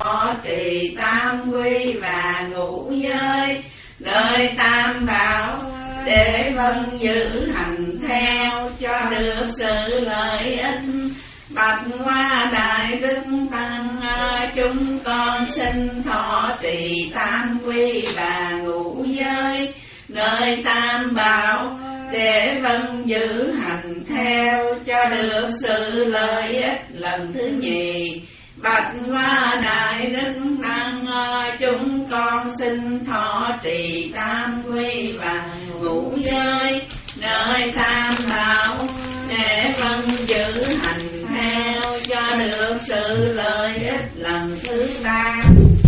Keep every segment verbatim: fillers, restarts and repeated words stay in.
thọ trì tam quy và ngũ giới, nơi tam bảo để vâng giữ hành theo cho được sự lợi ích. Bạch Hoa Đại Đức Tăng, chúng con xin thọ trì tam quy và ngũ giới, nơi tam bảo để vâng giữ hành theo cho được sự lợi ích. Lần thứ nhì, Bạch Hoa Đại Đức Tăng, chúng con xin thọ trì tam quy và ngũ giới, nơi tam bảo để vâng giữ hành theo cho được sự lợi ích. Lần thứ ba,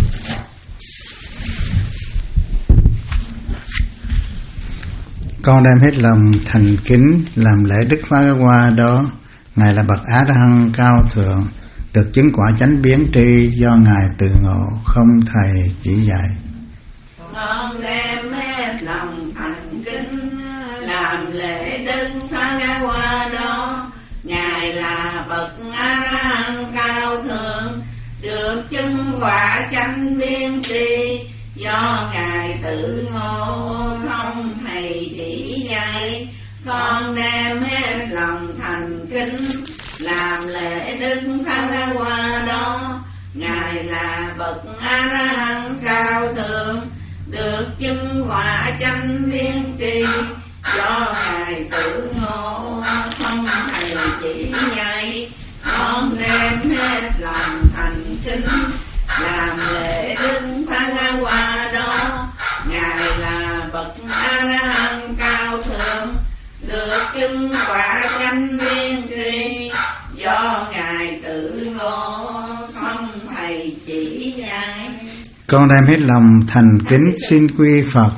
con đem hết lòng thành kính làm lễ Đức Phá Hoa đó. Ngài là bậc A La Hán cao thượng, được chứng quả chánh biến tri do Ngài tự ngộ, không thầy chỉ dạy. Con đem hết lòng thành kính làm lễ Đức Phá Hoa đó. Ngài là bậc A La Hán cao thượng, được chứng quả chánh biến tri do Ngài tự ngộ, không thầy chỉ dạy. Con đem hết lòng thành kính làm lễ Đức Phá Hoa đó. Ngài là bậc A La Hán cao thượng, được chứng quả chánh biến tri do Ngài tự ngộ, không thầy chỉ dạy. Con đem hết lòng thành kính làm lễ Đức Phá Hoa đó. Ngài là bậc A La Hán cao thượng, được chứng quả chánh biến tri do Ngài tự ngộ, không thầy chỉ dạy. Con đem hết lòng thành kính xin quy Phật.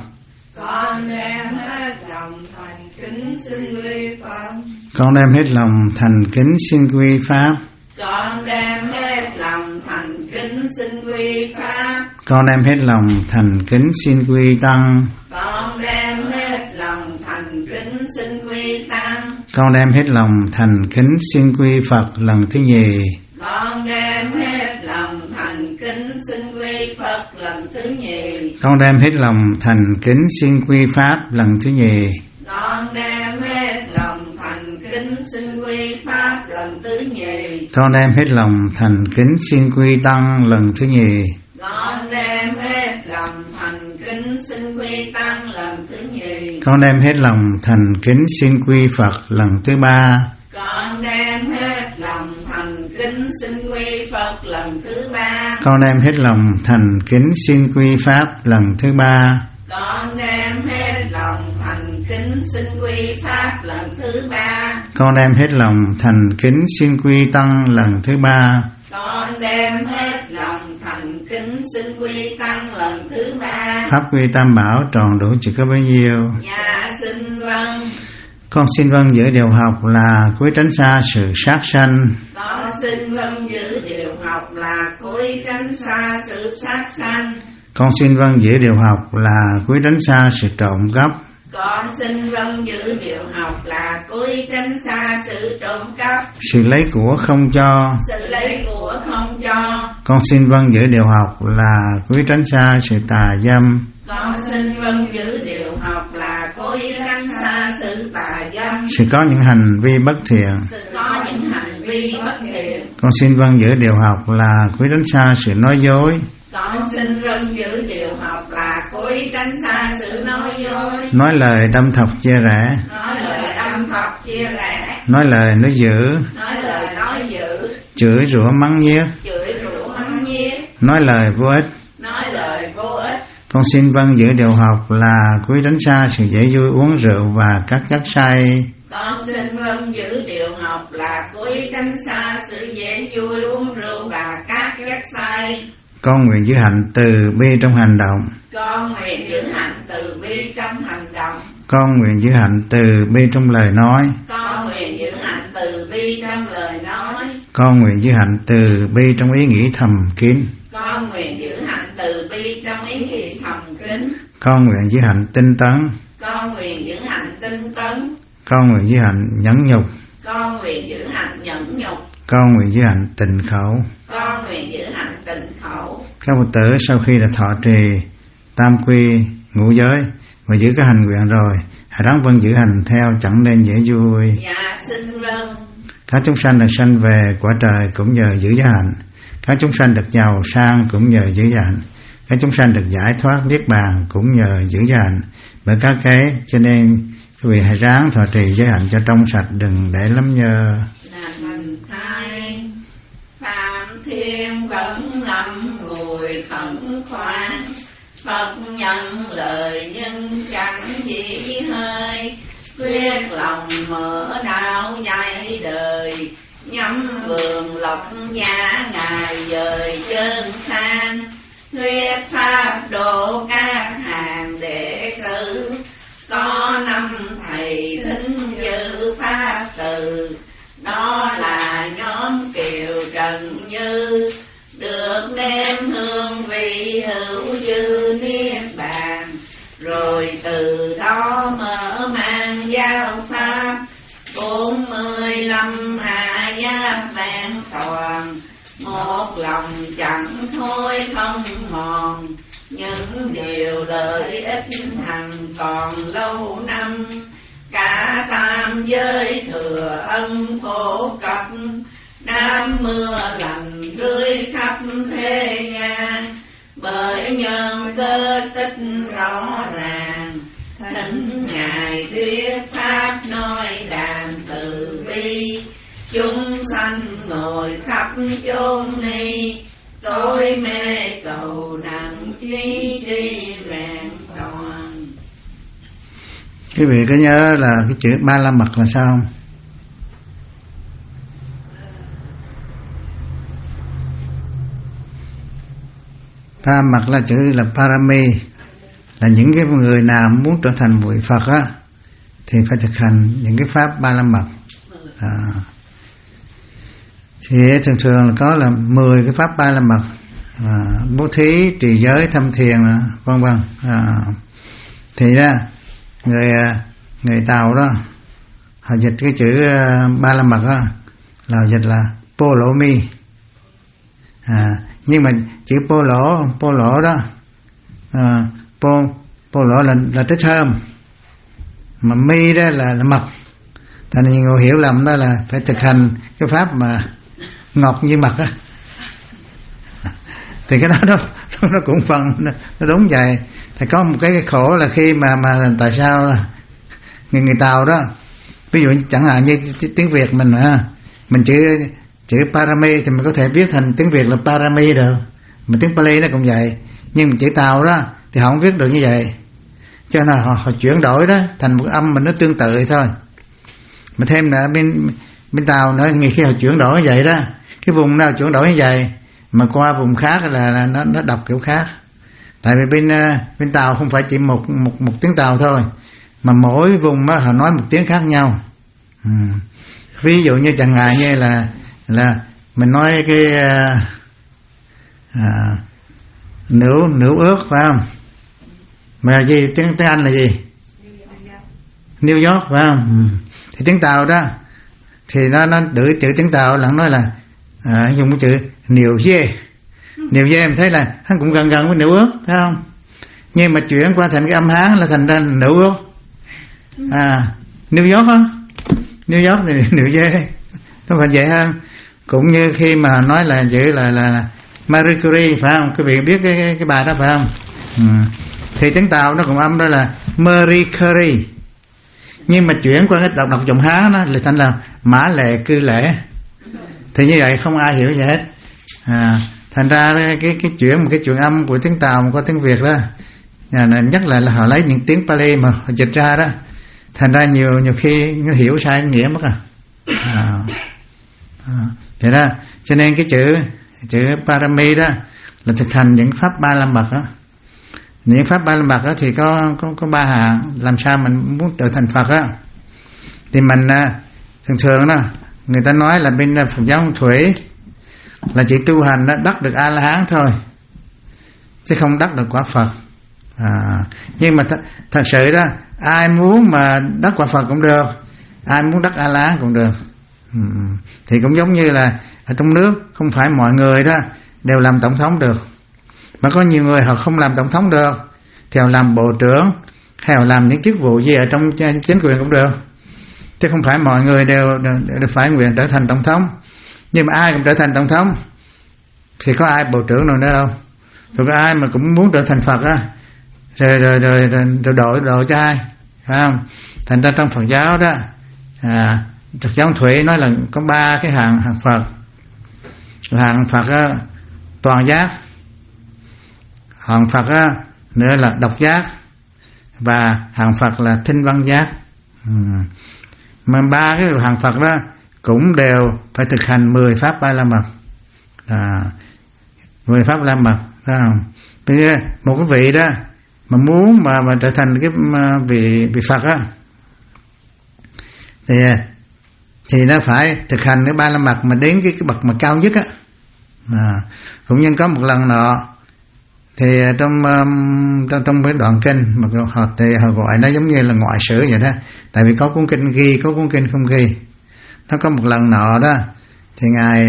Con đem hết lòng thành kính xin quy Phật. Con đem hết lòng thành kính xin quy Pháp. Con đem hết lòng thành kính xin quy Pháp. Con đem hết lòng thành kính xin quy Tăng. Con đem hết lòng thành kính xin quy Tăng. Con đem hết lòng thành kính xin quy Phật lần thứ nhì. Con đem hết lòng thành kính xin quy Phật lần thứ nhì. Con đem hết lòng thành kính xin quy Pháp lần thứ nhì. Con đem hết lòng thành kính xin quy Pháp lần thứ nhì. Con đem hết lòng thành kính xin quy Tăng lần thứ nhì. Con đem hết lòng thành kính xin quy Tăng lần thứ nhì. Con đem hết lòng thành kính xin quy Phật lần thứ ba. Con đem hết lòng thành kính xin quy Phật lần thứ ba. Con đem hết lòng thành kính xin quy Pháp lần thứ ba. Con đem hết lòng thành kính xin quy Pháp lần thứ ba. Con đem hết lòng thành kính xin quy Tăng lần thứ ba. Con đem hết lòng thành kính xin quy Tăng lần thứ ba. Pháp quy Tam Bảo tròn đủ chỉ có bấy nhiêu? Dạ xin vâng. Con xin vâng giữ điều học là cúi tránh xa sự sát sanh. Con xin vâng giữ điều học là cúi tránh xa sự sát sanh. Con xin vâng giữ điều học là cúi tránh xa sự trộm cắp. Con xin vâng giữ điều học là cúi tránh xa sự trộm cắp. Sự lấy của không cho. Sự lấy của không cho. Con xin vâng giữ điều học là cúi tránh xa sự tà dâm. Con xin vâng giữ điều học là cúi tránh xa sự tà dâm. Sự có những hành vi bất thiện. Sự có những hành vi bất thiện. Con xin vâng giữ điều học là cúi tránh xa sự nói dối. Con xin vâng giữ điều học là cúi tránh xa sự nói dối. Nói lời đâm thọc chia rẽ. Nói lời đâm thọc chia rẽ. Nói lời nói dữ. Nói lời nói dữ. Chửi rủa mắng nhiếc. Chửi rủa mắng nhiếc. Nói lời vô ích. Nói lời vô ích. Con xin vâng giữ điều học là cúi tránh xa sự dễ vui uống rượu và các chất say. Con xin vâng giữ điều học là cúi tránh xa sự dễ vui uống rượu và các chất say. Con nguyện giữ hạnh từ bi trong hành động. Con nguyện giữ hạnh từ bi trong hành động. Con nguyện giữ hạnh từ bi trong lời nói. Con nguyện giữ hạnh từ bi trong lời nói. Con nguyện giữ hạnh từ bi trong ý nghĩ thầm kín. Con nguyện giữ hạnh từ bi trong ý nghĩ thầm kín. Con nguyện giữ hạnh tinh tấn. Con nguyện giữ hạnh tinh tấn. Con nguyện giữ hạnh nhẫn nhục. Con nguyện giữ hạnh nhẫn nhục. Con nguyện giữ hạnh tịnh khẩu. Con nguyện giữ hạnh tịnh khẩu. khổ. Các Phật tử sau khi đã thọ trì tam quy ngũ giới và giữ cái hành nguyện rồi, hãy ráng vâng giữ hành theo, chẳng nên dễ vui. Dạ xin vâng. Các chúng sanh được sanh về quả trời cũng nhờ giữ giới hạnh. Các chúng sanh được giàu sang cũng nhờ giữ giới hạnh. Các chúng sanh được giải thoát niết bàn cũng nhờ giữ giới hạnh. Bởi các cái cho nên quý vị hãy ráng thọ trì giới hạnh cho trong sạch, đừng để lắm nhơ. Lành thai Phạm Thiên vẫn ngậm ngùi khẩn khoan, Phật nhận lời nhưng chẳng chỉ hơi, quyết lòng mở đạo dạy đời, nhắm vườn lộc nhã ngài dời chân sang, thuyết pháp độ các hàng đệ tử, có năm thầy thính dự pháp từ, đó là nhóm Kiều Trần Như, được đem hương vị hữu dư niết bàn, rồi từ đó mở mang giáo pháp, bốn mươi lăm hạ giác vẹn toàn, một lòng chẳng thôi không mòn, những điều lợi ích hằng còn lâu năm, cả tam giới thừa ân phổ cập, đám mưa lành rơi khắp thế gian, bởi nhân cơ tích rõ ràng, thỉnh ngài thuyết pháp nói đàn từ bi, chúng sanh ngồi khắp chốn ni, tối mê cầu nặng trí tri vẹn toàn. Quý vị có nhớ là cái chữ ba la mật là sao không? Ba mật là chữ là parami, là những cái người nào muốn trở thành vị Phật á thì phải thực hành những cái pháp ba la mật. À, thì thường thường là có là mười cái pháp ba la mật, à, bố thí, trì giới, thâm thiền, vân vân. À, thì đó người người Tàu đó họ dịch cái chữ ba la mật đó là họ dịch là polomi. À, nhưng mà chữ polo polo đó, à, po polo là là trái thơm, mà mi đó là, là mật. Thành nhiều người hiểu lầm đó là phải thực hành cái pháp mà ngọt như mật á. Thì cái đó đó nó cũng phần nó đúng vậy. Thì có một cái khổ là khi mà mà tại sao là người người Tàu đó, ví dụ chẳng hạn như tiếng Việt mình ha, mình chữ chữ parami thì mình có thể viết thành tiếng Việt là parami được, mà tiếng Pali nó cũng vậy, nhưng mà chữ Tàu đó thì họ không viết được như vậy, cho nên họ, họ chuyển đổi đó thành một âm mình nó tương tự thôi. Mà thêm là bên bên Tàu nữa, nhiều khi họ chuyển đổi như vậy đó, cái vùng nào chuyển đổi như vậy mà qua vùng khác là, là nó nó đọc kiểu khác. Tại vì bên bên Tàu không phải chỉ một một một tiếng Tàu thôi, mà mỗi vùng đó họ nói một tiếng khác nhau. Ừ. Ví dụ như chẳng hạn như là là mình nói cái à, nửa nửa ước phải không? Mà là gì, tiếng tiếng Anh là gì? New York phải không? Ừ. Thì tiếng Tàu đó thì nó nó đổi chữ tiếng Tàu là nói là à, dùng cái chữ New Year. New Year mình thấy là hắn cũng gần gần với nửa ước, thấy không? Nhưng mà chuyển qua thành cái âm Hán là thành ra nửa ước. À, New York á, New York thì nửa Year, nó phải dễ hơn. Cũng như khi mà nói là chữ là là Marie Curie phải không? Quý vị biết cái cái, cái bài đó phải không? Ừ. Thì tiếng Tàu nó cũng âm đó là Marie Curie, nhưng mà chuyển qua cái đọc đọc giọng Hán đó là thành là Mã Lệ Cư Lễ. Thì như vậy không ai hiểu gì hết. À, thành ra cái cái chuyển một cái chuyện âm của tiếng Tàu mà có tiếng Việt đó, à, nhất là, là họ lấy những tiếng Pali mà họ dịch ra đó, thành ra nhiều nhiều khi nó hiểu sai nghĩa mất à. À, à thế đó, cho nên cái chữ chữ parami đó là thực hành những pháp ba la mật đó. Những pháp ba la mật đó thì có có có ba hạng. Làm sao mình muốn trở thành Phật á thì mình thường thường đó người ta nói là bên Phật giáo Phong Thủy là chỉ tu hành đó, đắc được A La Hán thôi, chứ không đắc được quả Phật. À, nhưng mà th- thật sự đó, ai muốn mà đắc quả Phật cũng được, ai muốn đắc A La Hán cũng được. Ừ. Thì cũng giống như là ở trong nước không phải mọi người đó đều làm tổng thống được. Mà có nhiều người họ không làm tổng thống được thì họ làm bộ trưởng hay họ làm những chức vụ gì ở trong chính quyền cũng được. Chứ không phải mọi người đều, đều, đều phải nguyện trở thành tổng thống. Nhưng mà ai cũng trở thành tổng thống thì có ai bộ trưởng nào nữa đâu. Rồi có ai mà cũng muốn trở thành Phật á, rồi rồi rồi rồi, rồi đổi đổi cho ai, phải không? Thành ra trong Phật giáo đó, à, Phật giáo Thủy nói là có ba cái hạng hạng Phật. Hạng Phật á, toàn giác, hạng Phật á, nữa là độc giác, và hạng Phật là thinh văn giác. Ừ. Mà ba cái hạng Phật đó cũng đều phải thực hành mười pháp ba la mật, à, mười pháp la mật, phải không? Bây giờ một cái vị đó mà muốn mà mà trở thành cái vị vị Phật á, thì thì nó phải thực hành cái ba la mật mà đến cái, cái bậc mà cao nhất á. À, cũng như có một lần nọ thì trong trong trong cái đoạn kinh mà họ thì họ gọi nó giống như là ngoại sử vậy đó, tại vì có cuốn kinh ghi, có cuốn kinh không ghi. Nó có một lần nọ đó thì ngài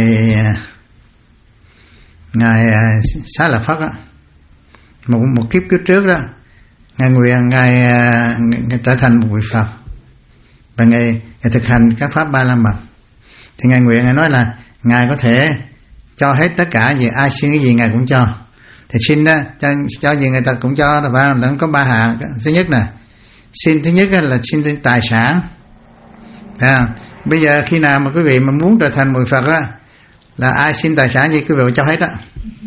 ngài Xá Lợi Phất á, một một kiếp kiếp trước đó, ngài nguyện ngài, ngài trở thành một vị Phật và ngài, ngài thực hành các pháp ba la mật. Thì ngài nguyện ngài nói là ngài có thể cho hết tất cả gì, ai xin cái gì ngài cũng cho. Thì xin đó, cho, cho gì người ta cũng cho, là phải, nó có ba hạng. Thứ nhất nè, xin thứ nhất là xin tài sản. À, bây giờ khi nào mà quý vị mà muốn trở thành mười Phật á, là ai xin tài sản gì quý vị cho hết á.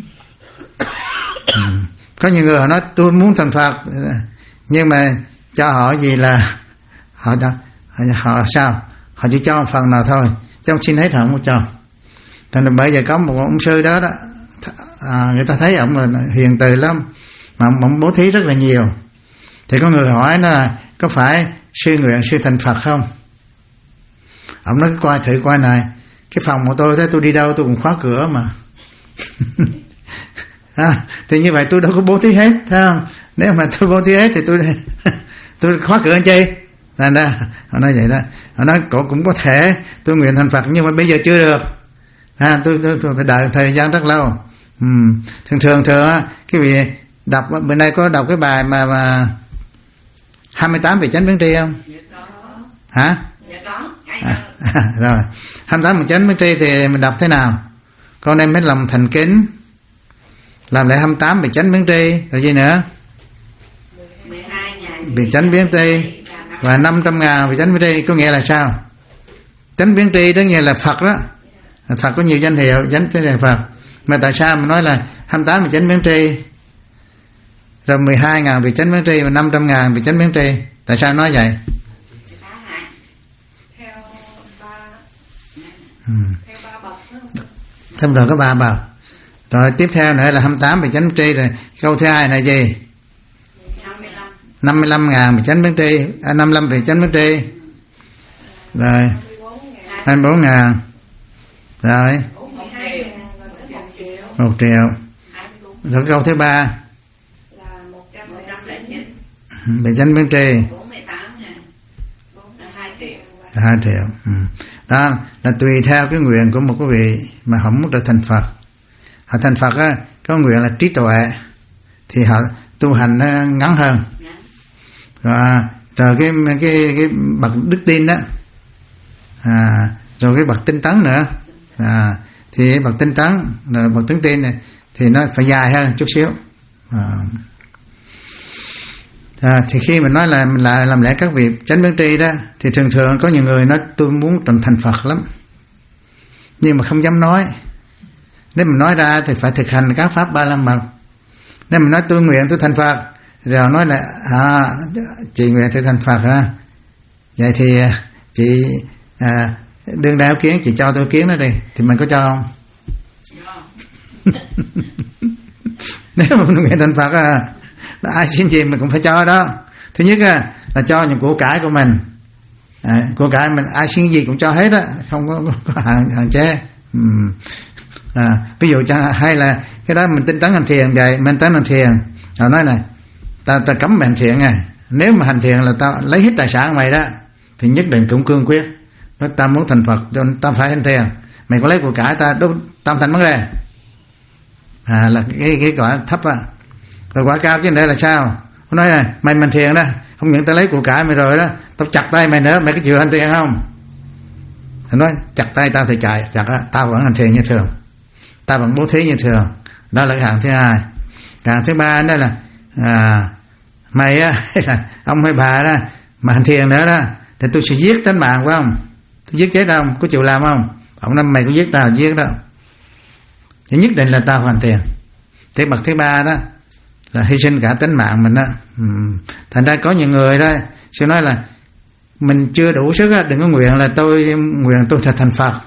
Ừ. Có nhiều người họ nói tôi muốn thành Phật, nhưng mà cho họ gì là họ họ, họ sao? Họ chỉ cho một phần nào thôi, chứ không xin hết họ không có cho. Thành ra bây giờ có một ông sư đó đó, à, người ta thấy ông là hiền từ lắm, mà ông bố thí rất là nhiều. Thì có người hỏi nó là có phải sư nguyện sư thành Phật không? Ông nói coi thử coi này, cái phòng của tôi thấy tôi đi đâu tôi cũng khóa cửa mà. À, thì như vậy tôi đâu có bố thí hết, thấy không? Nếu mà tôi bố thí hết thì tôi tôi khóa cửa anh chi? Thành ra họ nói vậy đó. Họ nói cậu cũng có thể tôi nguyện thành Phật nhưng mà bây giờ chưa được. À, tôi, tôi, tôi phải đợi thời gian rất lâu. Ừ. Thường thường thường cái vị đọc bữa nay có đọc cái bài mà mà hai mươi tám vị chánh biến tri không? Dạ có. Hả? Dạ có. À, à, rồi hai mươi tám vị chánh biến tri thì mình đọc thế nào? Con em hết lòng thành kính làm lại hai mươi tám vị chánh biến tri, rồi gì nữa? mười hai ngàn vị chánh biến tri và năm trăm ngàn vị chánh biến tri. Có nghĩa là sao? Chánh biến tri tất nhiên là Phật đó. Phật có nhiều danh hiệu, chánh biến tri Phật. Mà tại sao mà nói là hai mươi tám vị chánh biến tri, rồi mười hai ngàn vị chánh biến tri và năm trăm ngàn vị chánh biến tri? Tại sao nói vậy? Theo ba ừ. theo ba bậc. Trong đó có ba bậc. Rồi tiếp theo nữa là hai mươi tám vị chánh biến tri. Rồi câu thứ hai là gì? năm mươi lăm ngàn vị chánh biến tri, à, năm mươi lăm vị chánh biến tri. Rồi hai mươi bốn ngàn. Rồi một triệu. Rồi câu thứ ba vị chánh biến tri hai triệu. Ừ. Đó là tùy theo cái nguyện của một cái vị mà họ muốn trở thành Phật. Họ thành Phật á, có nguyện là trí tuệ thì họ tu hành nó ngắn hơn. Và rồi cái cái cái bậc đức tin đó, à, rồi cái bậc tinh tấn nữa, à, thì bậc tinh tấn, rồi bậc tướng tin này thì nó phải dài hơn chút xíu. À, à, thì khi mình nói là mình lại làm lẽ các việc chánh biến tri đó, thì thường thường có nhiều người nói tôi muốn trở thành Phật lắm, nhưng mà không dám nói. Nếu mình nói ra thì phải thực hành các pháp ba la mật. Nếu mình nói tôi nguyện tôi thành Phật, rồi nói là à, chị nguyện tôi thành Phật ha, vậy thì chị à, đương đại kiến, chị cho tôi kiến nó đi, thì mình có cho không? Nếu mà mình nguyện thành Phật à, ai xin gì mình cũng phải cho đó. Thứ nhất à, là cho những của cải của mình, à, của cải mình ai xin gì cũng cho hết á, không có, có hạn, hạn chế. Ừ. À, ví dụ chẳng hay là cái đó mình tinh tấn hành thiền vậy, mình tấn hành thiền, họ nói này ta ta cấm mày hành thiền à, nếu mà hành thiền là ta lấy hết tài sản mày đó, thì nhất định cũng cương quyết nói ta muốn thành Phật cho ta phải hành thiền, mày có lấy của cải ta đâu tam thành vấn đề, à, là cái cái quả thấp á. Rồi quả cao chứ đây là sao? Ông nói là mày mình thiền đó, không những tao lấy của cải mày rồi đó, tao chặt tay mày nữa, mày có chịu hành thiền không? Ông nói chặt tay tao thì chạy, chặt á, tao vẫn hành thiền như thường, tao vẫn bố thí như thường. Đó là cái hạng thứ hai. Hạng thứ ba đó là à, mày á, là ông hay bà đó mà hành thiền nữa đó, thì tôi sẽ giết tính mạng của ông, tôi giết chết ông, có chịu làm không? Ông nói mày có giết tao giết đâu, thì nhất định là tao hoàn thiền. Thế bậc thứ ba đó là hy sinh cả tính mạng mình đó. Ừ. Thành ra có nhiều người đó sẽ nói là mình chưa đủ sức đó, đừng có nguyện là tôi nguyện tôi sẽ thành Phật.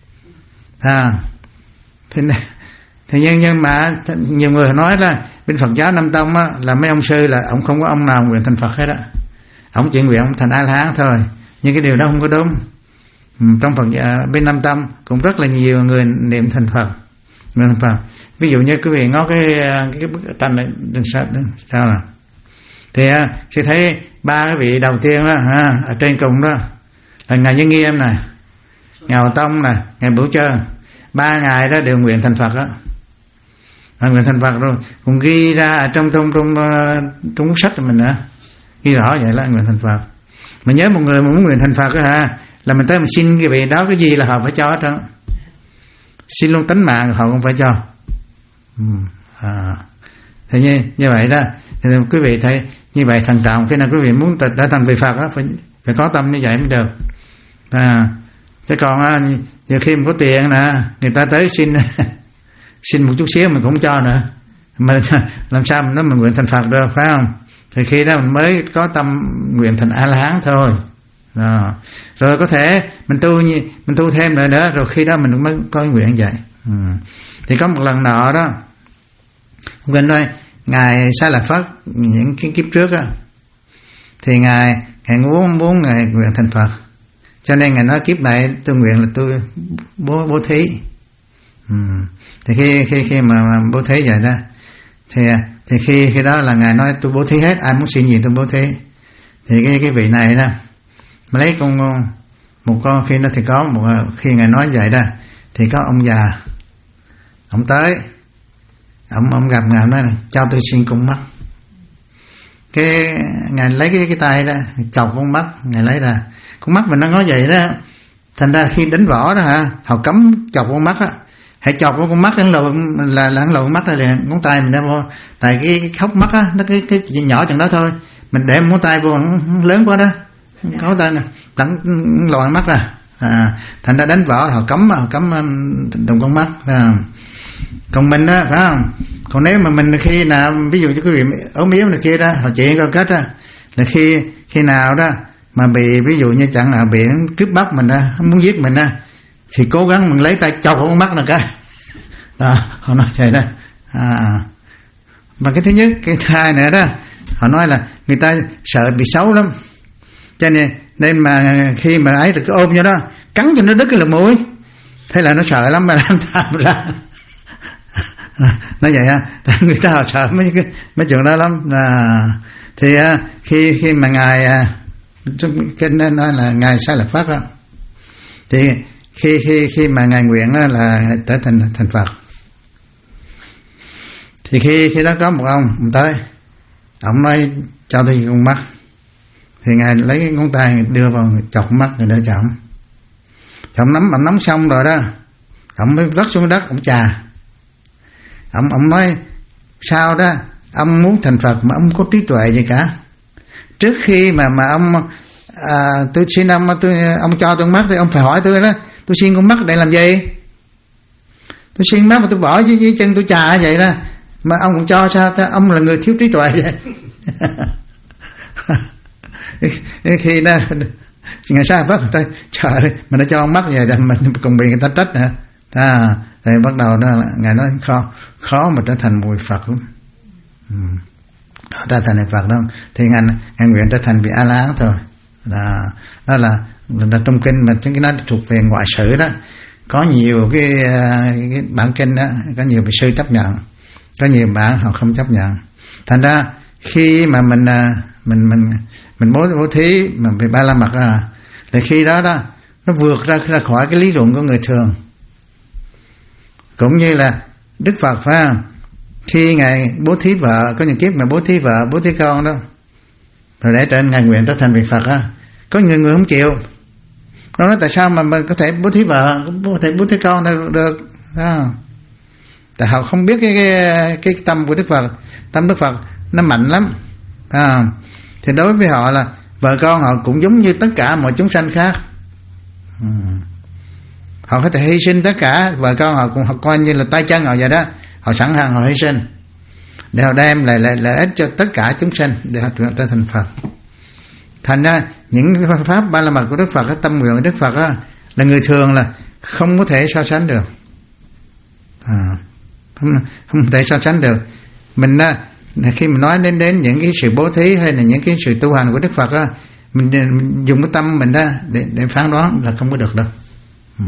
À, thế này, thì nhưng, nhưng mà nhiều người nói là bên Phật giáo Nam Tông á, là mấy ông sư là ông không có ông nào nguyện thành Phật hết á, ông chỉ nguyện ông thành A La Hán thôi. Nhưng cái điều đó không có đúng. Ừ, trong Phật giáo, bên Nam Tông cũng rất là nhiều người niệm thành Phật. Thành Phật. Ví dụ như quý vị ngó cái cái, cái bức tranh này đừng sao đừng sao nào, thì sẽ thấy ba cái vị đầu tiên đó ha, ở trên cùng đó là ngài Nhân Nghiêm này, ngài Hòa Tông này, ngài Bửu Trơn. Ba ngài đó đều nguyện thành Phật đó, nguyện thành Phật rồi cũng ghi ra trong trong trong trong cuốn sách của mình nữa, ghi rõ vậy là nguyện thành Phật. Mà nhớ một người mà muốn nguyện thành Phật đó ha, là mình tới mình xin cái vị đó cái gì là họ phải cho hết trơn, xin luôn tính mạng họ cũng phải cho. Ừ. À. Thế như, như vậy đó thì quý vị thấy như vậy thận trọng. Khi nào quý vị muốn trở thành vị Phật đó, phải, phải có tâm như vậy mới được. À. Chứ còn nhiều khi mình có tiền nè, người ta tới xin xin một chút xíu mình cũng cho nữa, mà làm sao mình nói mình nguyện thành Phật được, phải không? Thì khi đó mình mới có tâm nguyện thành A La Hán thôi. Đó. Rồi có thể mình tu mình tu thêm nữa nữa, rồi khi đó mình mới có nguyện vậy. Ừ. Thì có một lần nọ đó, quên đây, ngài Sa La Phất những cái kiếp trước á, thì ngài ngài muốn muốn ngài nguyện thành Phật, cho nên ngài nói kiếp này tôi nguyện là tôi bố bố thí. Ừ. Thì khi khi khi mà, mà bố thí vậy đó, thì thì khi khi đó là ngài nói tôi bố thí hết, ai muốn xin gì tôi bố thí. Thì cái cái vị này đó mà lấy con một con, khi nó thì có một khi ngài nói vậy đó, thì có ông già ông tới, ông ông gặp ngài nói là cho tôi xin con mắt. Cái ngài lấy cái cái tay đó chọc con mắt, ngài lấy ra con mắt mình nó nói vậy đó. Thành ra khi đánh võ đó hả, họ cấm chọc con mắt á, hãy chọc con mắt lẫn lộn là lẫn lộn mắt ra liền, ngón tay mình đem vô, tại cái, cái khóc mắt á, nó cái cái nhỏ chừng đó thôi, mình để ngón tay vô lớn quá đó, ngón tay nè lẫn lộn mắt ra. À, thành ra đánh võ họ cấm họ cấm đồng con mắt. À. Còn mình đó phải không? Còn nếu mà mình khi nào ví dụ như quý vị ốm yếu này kia đó, họ chuyện câu kết đó, là khi khi nào đó mà bị ví dụ như chẳng là bị cướp bóc mình đó, muốn giết mình đó, thì cố gắng mình lấy tay chọc con mắt này cái. Đó, họ nói vậy đó. À. Mà cái thứ nhất, cái thứ hai nữa đó, họ nói là người ta sợ bị xấu lắm, cho nên nên mà khi mà ấy được cái ôm vô đó cắn cho nó đứt cái lỗ mũi, thế là nó sợ lắm mà làm sao mà làm. Nói vậy ha, tại người ta họ sợ mấy cái mấy chuyện đó lắm. À, thì khi khi mà ngài cái nên nói là ngài Sa La Phất đó, thì khi khi khi mà ngài nguyện là trở thành thành Phật, thì khi khi đó có một ông ông tới, ông nói cho tôi con mắt, thì ngài lấy cái ngón tay đưa vào chọc mắt rồi để cho ông, ông nắm ông nắm xong rồi đó, ông mới vắt xuống đất, ông chà, ông ông nói sao đó ông muốn thành Phật mà ông có trí tuệ gì cả, trước khi mà mà ông à, tôi xin ông tôi ông cho tôi mắt thì ông phải hỏi tôi đó, tôi xin con mắt để làm gì, tôi xin mắt mà tôi bỏ dưới, dưới chân tôi chà vậy đó, mà ông cũng cho sao ta, ông là người thiếu trí tuệ vậy. Khi đó ngày sau bắt người ta trời ơi, mình đã cho ông mắt vậy mình còn bị người ta trách nữa. À, thì bắt đầu đó ngài nói khó khó mà trở thành một vị Phật lắm. Ừ. Trở thành vị Phật đó thì ngài ngài nguyện trở thành vị A La Hán thôi. Đó, đó là, là trong kinh mà cái nó thuộc về ngoại sử đó, có nhiều cái, cái bản kinh đó, có nhiều vị sư chấp nhận, có nhiều bản họ không chấp nhận. Thành ra khi mà mình mình mình mình bố bố thí mà về ba la mật à, thì khi đó đó nó vượt ra ra khỏi cái lý luận của người thường. Cũng như là Đức Phật phải không? khi ngài bố thí vợ, có những kiếp mà bố thí vợ, bố thí con đó, rồi để trên ngài nguyện trở thành vị Phật á, có người người không chịu. Nó nói tại sao mà mình có thể bố thí vợ, có thể bố thí con được, được. À. Tại họ không biết cái, cái cái tâm của Đức Phật. Tâm Đức Phật nó mạnh lắm. À. Thì đối với họ là vợ con họ cũng giống như tất cả mọi chúng sanh khác. À. Họ có thể hy sinh tất cả, vợ con họ cũng họ coi như là tay chân họ vậy đó. Họ sẵn sàng họ hy sinh để họ đem lại lợi, lợi ích cho tất cả chúng sanh để họ trở thành Phật. Thành ra những pháp ba la mật của Đức Phật, cái tâm nguyện của Đức Phật á, là người thường là không có thể so sánh được. À, không, không thể so sánh được. Mình á, khi mình nói đến đến những cái sự bố thí hay là những cái sự tu hành của Đức Phật á, mình, mình dùng cái tâm mình đó để, để phán đoán là không có được đâu. Ừ.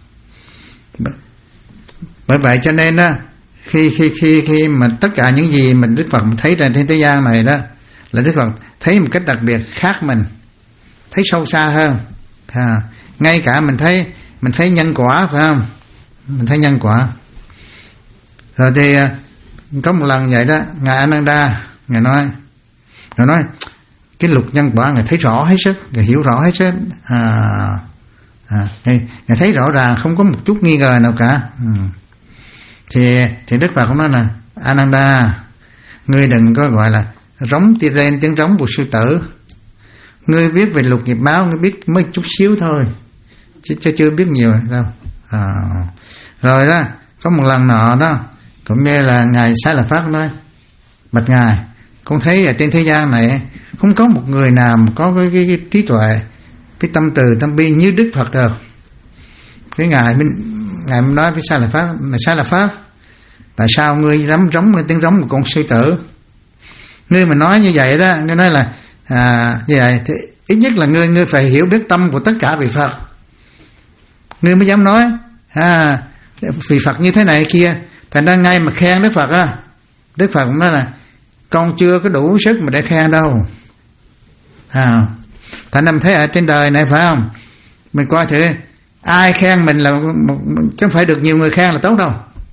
Bởi vậy cho nên á, khi khi khi khi mà tất cả những gì mình Đức Phật thấy trên thế gian này đó, là Đức Phật thấy một cách đặc biệt khác mình, thấy sâu xa hơn. À, ngay cả mình thấy mình thấy nhân quả, phải không? Mình thấy nhân quả. Rồi thì có một lần vậy đó, ngài Ananda ngài nói, ngài nói cái luật nhân quả ngài thấy rõ hết sức, ngài hiểu rõ hết sức. À, à, ngài, ngài thấy rõ ràng, không có một chút nghi ngờ nào cả. Ừ. Thì thì Đức Phật cũng nói là Ananda, ngươi đừng có gọi là rống tia rên tiếng rống của sư tử. Ngươi biết về luật nghiệp báo, ngươi biết mới chút xíu thôi, chứ, chứ chưa biết nhiều đâu. À, rồi đó, có một lần nọ đó, cũng như là ngài Xá Lợi Phất nói, bạch ngài, con thấy ở trên thế gian này không có một người nào có cái, cái, cái trí tuệ, cái tâm từ tâm bi như Đức Phật được. Cái ngài mình ngài mới nói với Xá Lợi Phất, là Xá Lợi Phất, tại sao ngươi dám rống lên tiếng rống của con sư tử? Ngươi mà nói như vậy đó, ngươi nói là à, như vậy thì ít nhất là ngươi ngươi phải hiểu biết tâm của tất cả vị Phật, ngươi mới dám nói à, vị Phật như thế này kia. Thành ra ngay mà khen Đức Phật á, Đức Phật cũng nói là con chưa có đủ sức mà để khen đâu. À, thành ra mình thấy ở trên đời này, phải không, mình coi thử ai khen mình là chứ không phải được nhiều người khen là tốt đâu.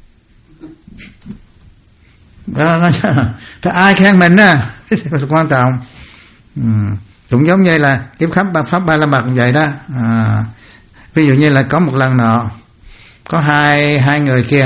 Đó, đó, ai khen mình á là quan trọng. Ừ. Cũng giống như là kiếm khắp ba pháp ba la mật vậy đó. À, ví dụ như là có một lần nọ, có hai hai người kia,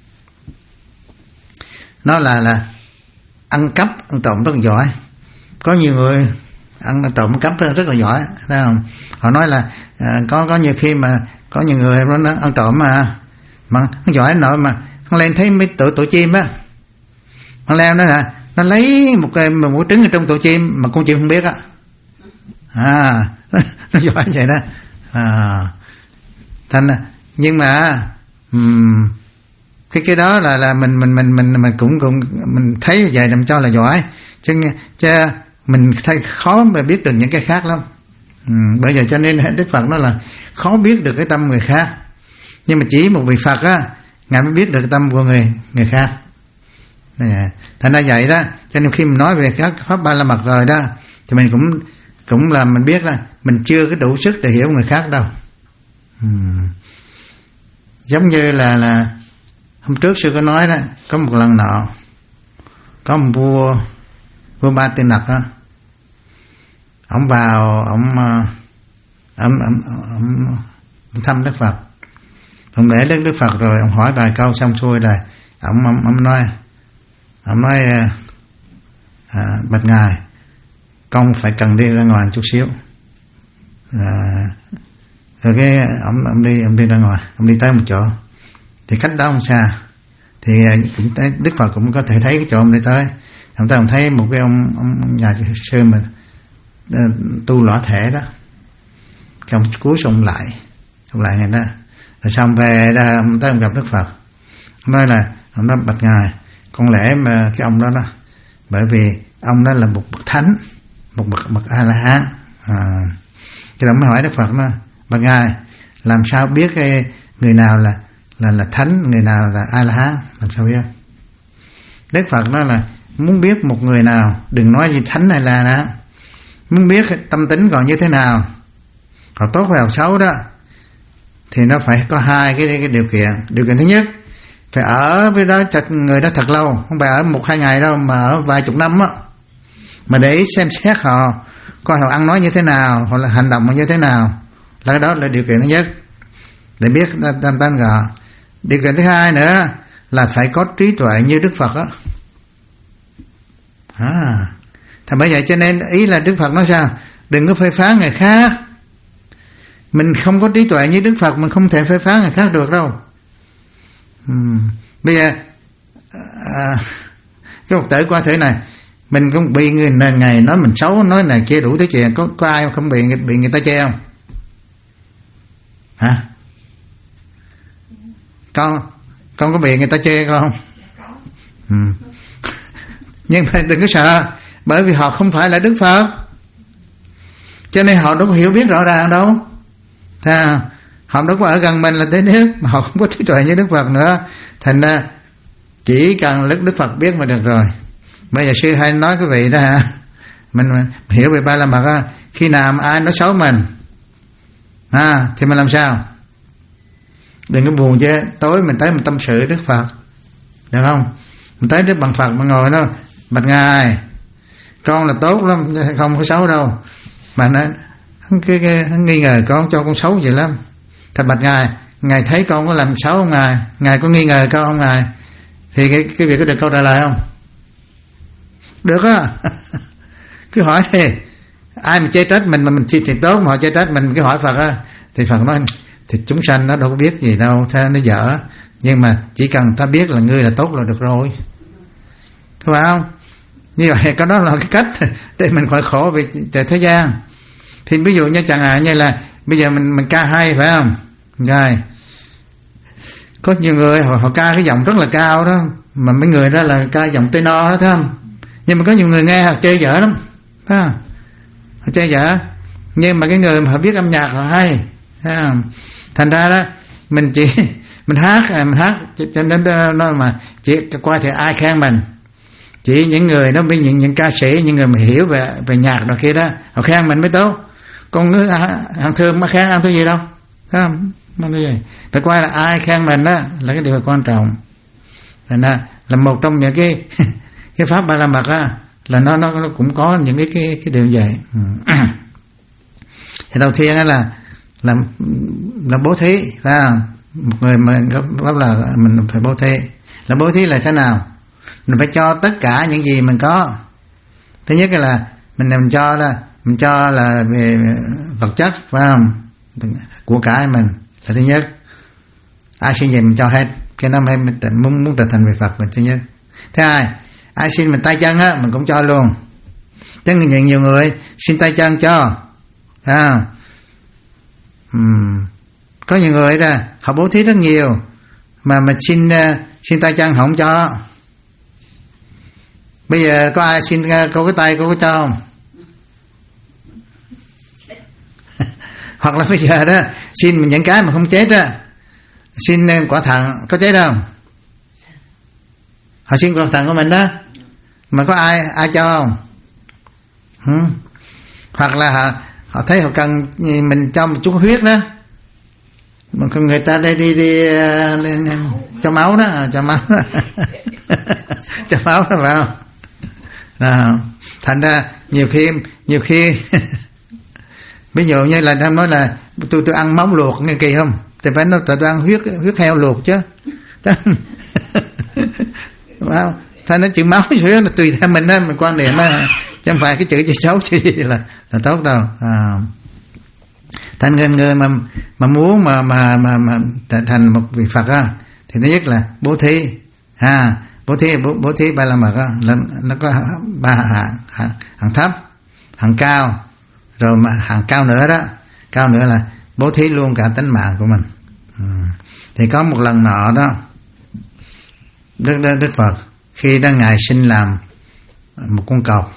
nó là là ăn cắp ăn trộm rất là giỏi. Có nhiều người ăn trộm cắp rất là giỏi, thấy không? Họ nói là à, có có nhiều khi mà có nhiều người nó ăn trộm mà mà nó giỏi nổi mà nó lên thấy mấy tổ tổ chim á, nó leo đó là nó lấy một cái một mũi trứng ở trong tổ chim mà con chim không biết á. À, nó giỏi vậy đó. À, thành nhưng mà um, cái cái đó là là mình mình mình mình mình cũng cũng mình thấy vậy làm cho là giỏi, chứ chứ mình thấy khó mà biết được những cái khác lắm. Ừ, bởi vậy cho nên Đức Phật nói là khó biết được cái tâm người khác, nhưng mà chỉ một vị Phật á, ngài mới biết được cái tâm của người người khác. Thành ra vậy đó, cho nên khi mình nói về các pháp ba la mật rồi đó, thì mình cũng cũng là mình biết là mình chưa có đủ sức để hiểu người khác đâu. Ừ. Giống như là là hôm trước sư có nói đó, có một lần nọ có một vua vua Ba Tư Nặc đó, ông vào ông ông, ông, ông, ông thăm Đức Phật, ông để đến Đức Phật rồi ông hỏi vài câu xong xuôi rồi ông ông, ông nói ông nói à, bạch ngài, con phải cần đi ra ngoài chút xíu. À, rồi cái ông ông đi ông đi ra ngoài, ông đi tới một chỗ thì cách đó không xa, thì cũng Đức Phật cũng có thể thấy cái chỗ ông đi tới. Ông ta ông thấy một cái ông, ông nhà sư mà uh, tu lõa thể đó, cái ông cúi xuống lại ông lại này đó, rồi xong về ra ông tới ông gặp Đức Phật, ông nói là ông nói bạch ngài, con lẽ mà cái ông đó đó, bởi vì ông đó là một bậc thánh, một bậc bậc A La Hán. À, cái đó mới hỏi Đức Phật đó, bậc ngài làm sao biết cái người nào là là là thánh, người nào là A La Hán, làm sao biết? Đức Phật nói là muốn biết một người nào, đừng nói gì thánh hay là đó, muốn biết tâm tính còn như thế nào, còn tốt hay xấu đó, thì nó phải có hai cái, cái điều kiện. Điều kiện thứ nhất, phải ở với đó thật người đó thật lâu, không phải ở một hai ngày đâu mà ở vài chục năm á, mà để xem xét họ coi họ ăn nói như thế nào, hoặc là hành động như thế nào, là cái đó là điều kiện thứ nhất để biết tam tánh gà. Điều kiện thứ hai nữa là phải có trí tuệ như Đức Phật á. À, thành bởi vậy cho nên ý là Đức Phật nói sao, đừng có phê phán người khác. Mình không có trí tuệ như Đức Phật, mình không thể phê phán người khác được đâu. uhm. Bây giờ à, cái Phật tử qua thế này, mình cũng bị người này nói mình xấu, nói này kia đủ thứ chuyện, có, có ai không bị bị người ta chê không? Hả? Con con có bị người ta chê không? Ừ. Nhưng mà đừng có sợ, bởi vì họ không phải là Đức Phật, cho nên họ đâu có hiểu biết rõ ràng đâu. Thà, họ đâu có ở gần mình là thế nước, mà họ không có trí tuệ như Đức Phật nữa. Thành ra chỉ cần lúc Đức Phật biết mà được rồi. Bây giờ sư hay nói cái vị đó hả, mình, mình hiểu về Ba La Mật á, khi nào ai nói xấu mình à, thì mình làm sao? Đừng có buồn chứ, tối mình tới mình tâm sự Đức Phật, được không? Mình tới Đức Bằng Phật mà ngồi đó, bạch ngài, con là tốt lắm, không có xấu đâu, mà nó cái, cái, cái nghi ngờ con cho con xấu vậy lắm. Thật bạch ngài, ngài thấy con có làm xấu không ngài? Ngài có nghi ngờ con không ngài? Thì cái cái việc có được câu trả lời không? Được á. Cứ hỏi thì ai mà chê trách mình mà mình thì, thì tốt, mà họ chê trách mình, cứ hỏi Phật á, thì Phật nói thì chúng sanh nó đâu có biết gì đâu, sao nó dở, nhưng mà chỉ cần ta biết là ngươi là tốt là được rồi, phải không? Như vậy cái đó là cái cách để mình khỏi khổ về thế gian. Thì ví dụ như chẳng hạn như là bây giờ mình mình ca hay, phải không? Rồi có nhiều người họ, họ ca cái giọng rất là cao đó, mà mấy người đó là ca giọng tenor đó, thấy không? Nhưng mà có nhiều người nghe họ chơi dở lắm, phải không? Họ chơi dở, nhưng mà cái người mà họ biết âm nhạc là hay, thấy không? Thành ra đó mình chỉ mình hát mình hát cho nên nó mà chỉ qua thì ai khen mình, chỉ những người đó, với những những ca sĩ, những người mà hiểu về về nhạc rồi kia đó, họ khen mình mới tốt. Còn nước hàng thường mà khen ăn thôi gì đâu, thấy không? Nó như vậy. Phải qua là ai khen mình đó là cái điều quan trọng. Thành ra là một trong những cái cái pháp Ba La Mật á, là nó nó nó cũng có những cái cái cái điều vậy. Thì đầu tiên á là là là bố thí, phải không? Một người mà bắt là mình phải bố thí. Là bố thí là thế nào? Mình phải cho tất cả những gì mình có. Thứ nhất là mình mình cho là mình cho là về vật chất, phải không? Của cải mình là thứ nhất. Ai xin gì mình cho hết, cái đó mình muốn muốn trở thành vị Phật mình thứ nhất. Thứ hai, ai xin mình tay chân á, mình cũng cho luôn. Tức là nhiều, nhiều người xin tay chân cho, phải không? Uhm. Có nhiều người đó họ bố thí rất nhiều mà mà xin uh, xin tay chân họ không cho. Bây giờ có ai xin uh, cô cái tay cô có cho không? Hoặc là bây giờ đó xin mình những cái mà không chết đó, xin uh, quả thận có chết không? Họ xin quả thận của mình đó mà có ai ai cho không? Hmm. Hoặc là họ, họ thấy họ cần mình cho một chút huyết đó, mà người ta đây đi đi, đi, đi cho máu đó, cho máu đó. Cho máu đó, phải không? Đó. Thành ra nhiều khi nhiều khi ví dụ như là ta nói là tôi tôi ăn máu luộc nghe kỳ không? Thì phải nói tôi ăn huyết huyết heo luộc chứ. Phải không? Thành nó chữ máu huyết là tùy theo mình đó, mình quan điểm đó, chứ không phải cái chữ chữ xấu chỉ là là tốt đâu. À. Thành người người mà mà muốn mà mà mà mà trở thành một vị Phật á, thì thứ nhất là bố thí, ha, bố thí bố, bố thí Ba La Mật á, là nó có ba hạng, hạng hạng thấp, hạng cao, rồi mà hạng cao nữa đó, cao nữa là bố thí luôn cả tính mạng của mình. Ừ. Thì có một lần nọ đó, Đức Đức, Đức Phật khi đang ngài sinh làm một con cọp.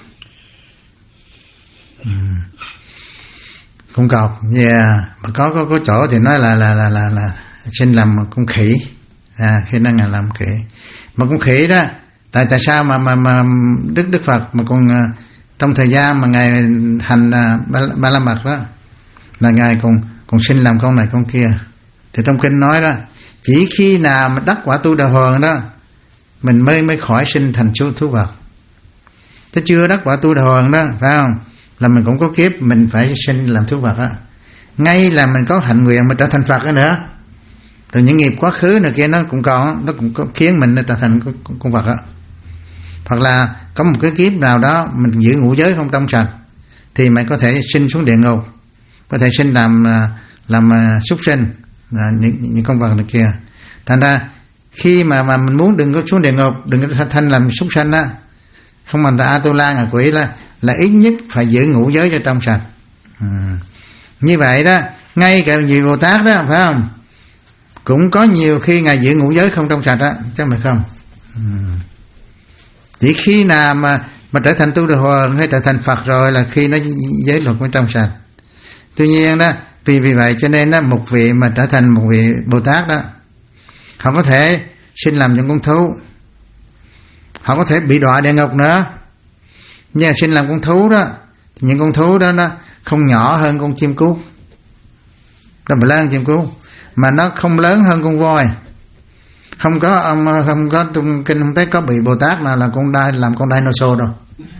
Ừ. Con cọp, yeah. Mà có có có chỗ thì nói là là là là, là sinh làm một con khỉ, à, khi đang ngài làm khỉ. Mà con khỉ đó, tại tại sao mà mà mà Đức Đức Phật mà còn uh, trong thời gian mà ngài hành uh, ba, ba La Mật đó, là ngài còn còn sinh làm con này con kia. Thì trong kinh nói đó, Chỉ khi nào mà đắc quả tu đà hoàng đó mình mới mới khỏi sinh thành thú, thú vật. Thế chưa đắc quả tu đà hoàng đó, phải không, là mình cũng có kiếp mình phải sinh làm thú vật á. Ngay là mình có hạnh nguyện mà trở thành Phật đó nữa, rồi những nghiệp quá khứ này kia nó cũng còn, nó cũng có khiến mình trở thành con, con vật á. Hoặc là có một cái kiếp nào đó mình giữ ngũ giới không trong sạch thì mình có thể sinh xuống địa ngục, có thể sinh làm làm súc sinh, những, những con vật này kia. Thành ra khi mà mà mình muốn đừng có xuống địa ngục, đừng có thành làm súc sinh á, không thành A Tu La ngạ quỷ, là là ít nhất phải giữ ngũ giới cho trong sạch. Ừ. Như vậy đó, ngay cả vị Bồ Tát đó, phải không, cũng có nhiều khi ngài giữ ngũ giới không trong sạch á, chắc phải không? Ừ. Chỉ khi nào mà mà trở thành tu đà hoàng hay trở thành Phật rồi là khi nó giới luật mới trong sạch. Tuy nhiên đó, vì vì vậy cho nên đó, một vị mà trở thành một vị Bồ Tát đó, họ có thể sinh làm những con thú, họ có thể bị đọa địa ngục nữa. Nhưng mà sinh làm con thú đó, những con thú đó nó không nhỏ hơn con chim cút, nó mà lớn hơn chim cút, mà nó không lớn hơn con voi. Không có ông không có trong kinh không thấy có bị Bồ Tát nào là con đai làm con dinosaur đâu.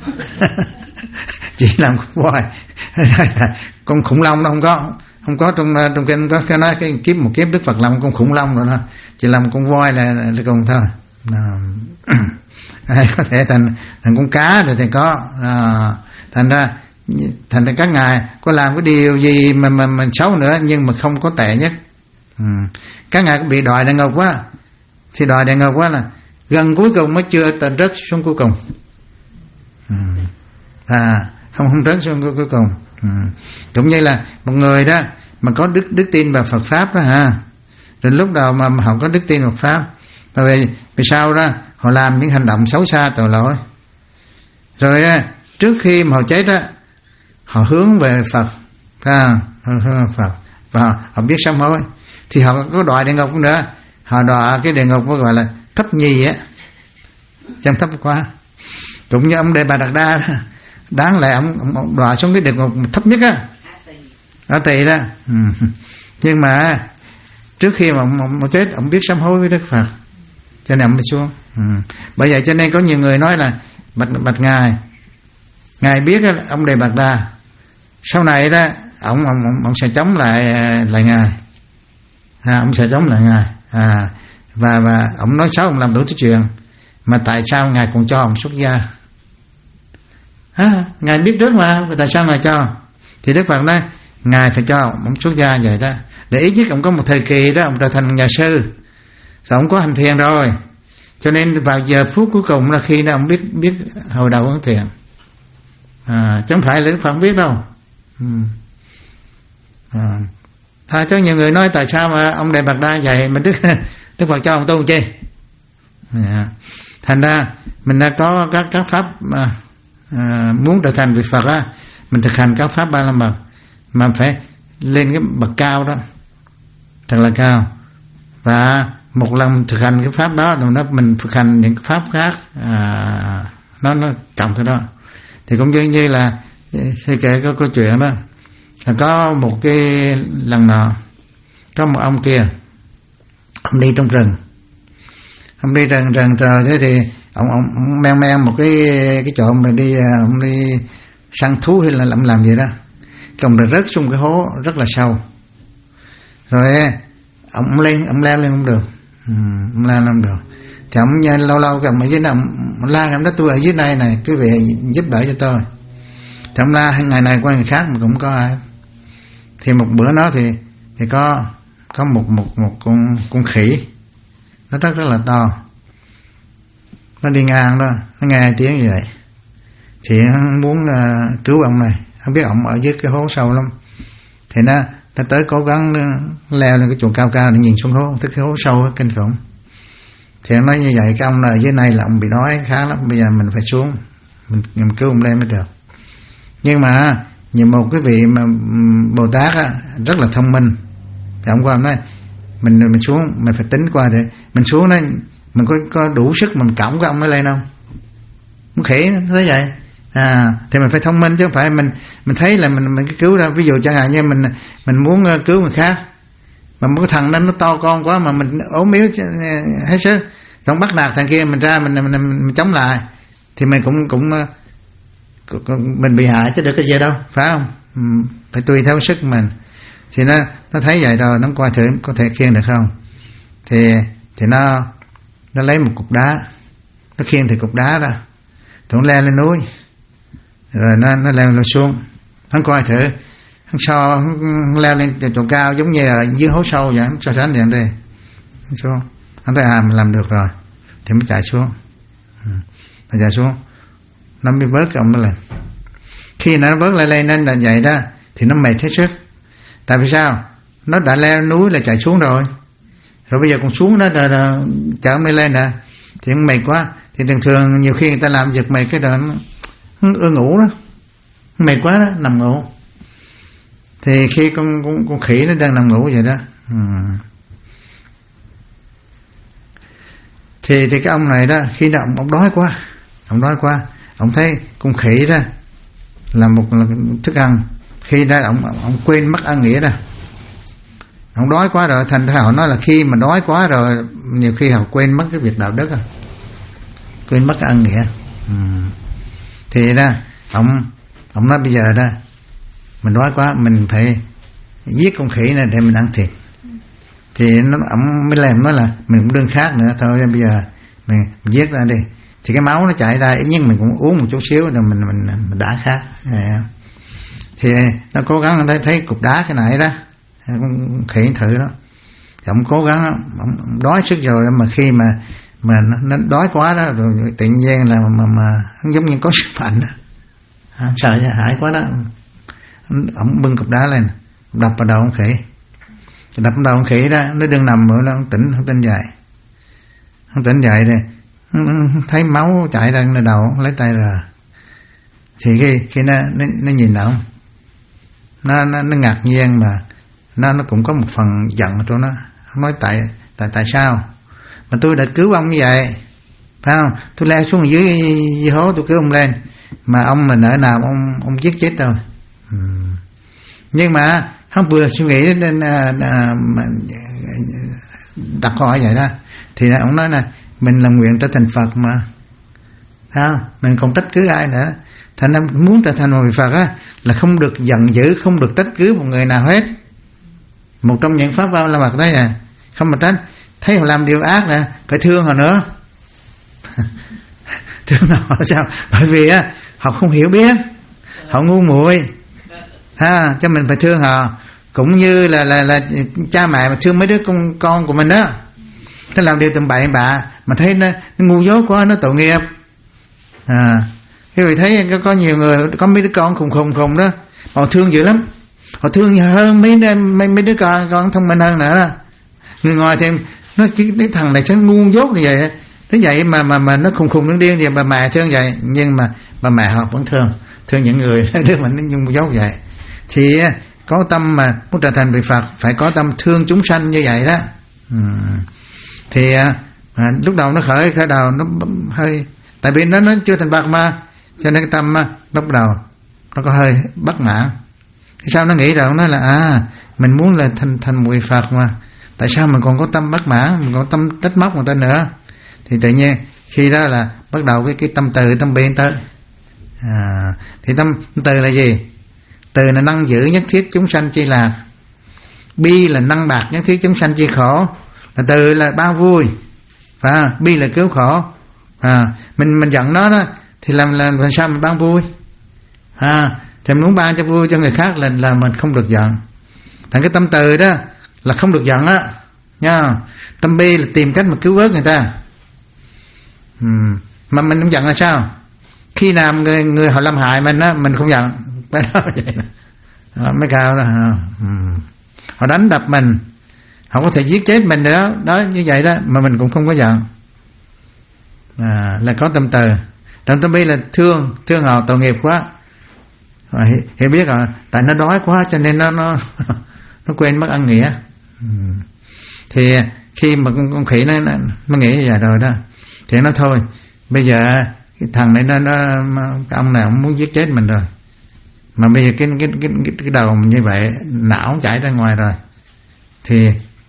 Chỉ làm con voi. Con khủng long nó không có, không có trong trong kinh có cái nói cái kiếp một kiếp Đức Phật làm con khủng long rồi đó, chỉ làm con voi là là con thôi. À, có thể thành thành con cá thì thì có. À, thành ra thành ra các ngài có làm cái điều gì mà mà mình xấu nữa nhưng mà không có tệ nhất. Ừ. Các ngài cũng bị đọa địa ngục quá, thì đọa địa ngục quá là gần cuối cùng mới chưa tận rớt xuống cuối cùng. Ừ. À, không không rớt xuống cuối cùng. Ừ. Cũng như là một người đó mà có đức đức tin vào Phật pháp đó ha, rồi lúc đầu mà họ có đức tin vào pháp, bởi vì vì sao đó họ làm những hành động xấu xa tội lỗi, rồi trước khi mà họ chết đó họ hướng về Phật, à, hướng về Phật và họ biết sám hối, thì họ có đọa địa ngục nữa. Họ đọa cái địa ngục gọi là thấp nhì á, chẳng thấp quá. Cũng như ông Đề Bà Đạt Đa đó, đáng lẽ ông, ông, ông đọa xuống cái địa ngục thấp nhất á, ở tỳ đó. Ừ. Nhưng mà trước khi mà ông, ông, ông chết ông biết sám hối với Đức Phật, cho nên ông mới xuống. Ừ. Bởi vậy cho nên có nhiều người nói là bạch bạch ngài, ngài biết đó, ông Đề Bà Đạt Đa sau này đó ông ông ông, ông sẽ chống lại lại ngài, à, ông sẽ chống lại ngài, à, và và ông nói xấu, ông làm đủ thứ chuyện, mà tại sao ngài còn cho ông xuất gia? À, ngài biết trước mà, mà tại sao ngài cho? Thì Đức Phật nói ngài phải cho ông xuất gia vậy đó, để ít nhất ông có một thời kỳ đó ông trở thành nhà sư, rồi ông có hành thiền rồi, cho nên vào giờ phút cuối cùng là khi đó ông biết biết hồi đầu hướng thiền, à, chứ không phải là Đức Phật không biết đâu. Ừ. À, à, cho nhiều người nói tại sao mà ông Đề Bà Đạt Đa vậy mà Đức Đức Phật cho ông tu chi? À, thành ra mình đã có các các pháp mà à, muốn trở thành vị Phật á, mình thực hành các pháp ba la mật mà phải lên cái bậc cao đó, thật là cao. Và một lần mình thực hành cái pháp đó, rồi nó mình thực hành những cái pháp khác, à, nó nó cộng tới đó. Thì cũng như như là sẽ kể có câu chuyện đó, là có một cái lần nọ có một ông kia, ông đi trong rừng, ông đi rừng rừng rồi thế thì ông ông, ông men men một cái cái chỗ mà đi ông đi săn thú hay là làm làm gì đó, cái ông rớt xuống cái hố rất là sâu, rồi ông lên ông leo lên không được, ừ, ông leo lên không được, thì ông lâu lâu cái ông ở dưới này ông la ông đó, tôi ở dưới này này quý vị giúp đỡ cho tôi. Thì ông la hai ngày này qua ngày khác mà cũng có ai. Thì một bữa đó thì thì có có một một một con con khỉ, nó rất rất là to, nó đi ngang đó, nó nghe tiếng như vậy thì nó muốn uh, cứu ông này, không biết ông ở dưới cái hố sâu lắm, thì nó nó tới cố gắng leo lên cái chỗ cao cao để nhìn xuống hố, tức cái hố sâu kinh khủng. Thì nó nói như vậy, cái ông này ở dưới này là ông bị đói khá lắm, bây giờ mình phải xuống mình, mình cứu ông lên mới được. Nhưng mà như một cái vị mà Bồ Tát á, rất là thông minh, thì ông qua nói mình mình xuống mình phải tính qua để mình xuống đó mình có có đủ sức mình cõng cái ông nó lên không? Muốn khỉ thế vậy. À, thì mình phải thông minh chứ không phải mình mình thấy là mình mình cứu ra, ví dụ chẳng hạn như mình mình muốn cứu người khác mà một cái thằng đó nó to con quá mà mình ốm yếu hết sức, trong bắt nạt thằng kia mình ra mình, mình, mình, mình chống lại thì mình cũng cũng mình bị hại chứ được cái gì đâu, phải không? Phải tùy theo sức mình. Thì nó nó thấy vậy rồi nó coi thử có thể khiêng được không, thì thì nó nó lấy một cục đá, nó khiêng thì cục đá ra rồi nó leo lên núi, rồi nó nó leo lên xuống, nó coi thử nó so nó leo lên chỗ cao giống như ở dưới hố sâu vậy, so sánh vậy đây xuống, nó thấy à mình làm được rồi thì mới chạy xuống, nó chạy xuống nó mới vớt cái ông nó lên. Khi nó vớt lại lên nên là vậy đó thì nó mệt hết sức. Tại vì sao? Nó đã leo núi là chạy xuống rồi, rồi bây giờ còn xuống đó là, là chở mới lên nè, thì nó mệt quá. Thì thường thường nhiều khi người ta làm giật mệt cái đó nó, nó ưa ngủ đó, mệt quá đó nằm ngủ. Thì khi con con, con khỉ nó đang nằm ngủ vậy đó, ừ. thì thì cái ông này đó khi nào ông, ông đói quá, ông đói quá, ông thấy con khỉ đó là một là thức ăn, khi đó ông ông quên mất ăn nghĩa đó, ông đói quá rồi. Thành ra họ nói là khi mà đói quá rồi nhiều khi họ quên mất cái việc đạo đức, quên mất cái ăn nghĩa. Ừ. Thì đó ông ông nói bây giờ đó mình đói quá mình phải giết con khỉ này để mình ăn thịt. Thì nó ông mới làm nói là mình cũng đương khác nữa, thôi bây giờ mình, mình giết ra đi, thì cái máu nó chảy ra, ít nhất mình cũng uống một chút xíu rồi mình mình, mình đã khác. Thì nó cố gắng thấy, thấy cục đá cái này đó, con khỉ thử đó, thì ông cố gắng, ông đói sức rồi mà khi mà mà nó, nó đói quá đó rồi tự nhiên là mà mà nó giống như có sức mạnh đó, à, sợ hãi quá đó, ông bưng cục đá lên đập vào đầu ông khỉ, đập vào đầu ông khỉ đó, nó đừng nằm nữa, nó không tỉnh, không tỉnh dậy, không tỉnh dậy thì thấy máu chảy ra nơi đầu, lấy tay rờ. Thì khi khi nó nó, nó nhìn ông, nó nó nó ngạc nhiên mà nó nó cũng có một phần giận ở chỗ nó. Nó nói tại tại tại sao mà tôi đã cứu ông như vậy, phải không? Tôi leo xuống dưới, dưới hố tôi cứu ông lên, mà ông mình ở nào ông ông giết chết tôi. Ừ. Nhưng mà không vừa suy nghĩ đến à, à, đặt câu hỏi vậy đó, thì ông nói là mình là nguyện trở thành Phật mà, thấy không? Mình còn trách cứ ai nữa. Thành ra muốn trở thành một vị Phật á là không được giận dữ, không được trách cứ một người nào hết. Một trong những pháp bao la mật đó à, không mà trách. Thấy họ làm điều ác nè, phải thương họ nữa. Thương họ sao? Bởi vì á họ không hiểu biết, họ ngu muội, ha, cho mình phải thương họ. Cũng như là là là cha mẹ mà thương mấy đứa con con của mình đó, nó làm điều tầm bậy bạ mà thấy nó, nó ngu dốt quá, nó tội nghiệp. À, cái vị thấy có, có nhiều người có mấy đứa con khùng khùng khùng đó, họ thương dữ lắm, họ thương hơn mấy mấy mấy đứa con con thông minh hơn nữa đó. Người ngoài thì nó cái, cái thằng này sẽ ngu dốt như vậy, thế vậy mà mà mà nó khùng khùng điên điên thì bà mẹ thương vậy, nhưng mà bà mẹ họ vẫn thương thương những người đứa mình nó ngu dốt vậy. Thì có tâm mà muốn trở thành vị Phật phải có tâm thương chúng sanh như vậy đó. Ừ. Thì à, lúc đầu nó khởi khởi đầu nó hơi, tại vì nó nó chưa thành Phật mà, cho nên cái tâm à, lúc đầu nó có hơi bất mãn. Sao nó nghĩ rồi nó nói là à mình muốn là thành thành một vị Phật mà, tại sao mình còn có tâm bất mãn, mình còn tâm trách móc người ta nữa. Thì tự nhiên khi đó là bắt đầu cái cái tâm từ tâm bi tới. À, thì tâm, tâm từ là gì? Từ là năng giữ nhất thiết chúng sanh chi lạc, bi là năng bạc nhất thiết chúng sanh chi khổ. Là từ là bao vui, à, bi là cứu khổ. À, mình mình giận nó đó thì làm làm làm sao mình ban vui? À, thì mình muốn ban cho vui cho người khác là là mình không được giận. Thành cái tâm từ đó là không được giận á, nha. Tâm bi là tìm cách mà cứu vớt người ta. Ừ. Mà mình không giận là sao? Khi nào người người họ làm hại mình á, mình không giận, vậy đó, mới cao đó. Ừ. Họ đánh đập mình, họ có thể giết chết mình nữa đó, như vậy đó mà mình cũng không có giận. À, là có tâm từ. Trong tâm bi là thương, thương họ tội nghiệp quá. À, hiểu biết rồi, tại nó đói quá cho nên nó nó nó quên mất ăn nghĩa. Ừ. Thì khi mà con, con khỉ nó, nó nó nghĩ như vậy rồi đó, thì nó thôi bây giờ cái thằng này nó, nó cái ông này ông muốn giết chết mình rồi, mà bây giờ cái cái cái cái, cái đầu mình như vậy, não chảy ra ngoài rồi, thì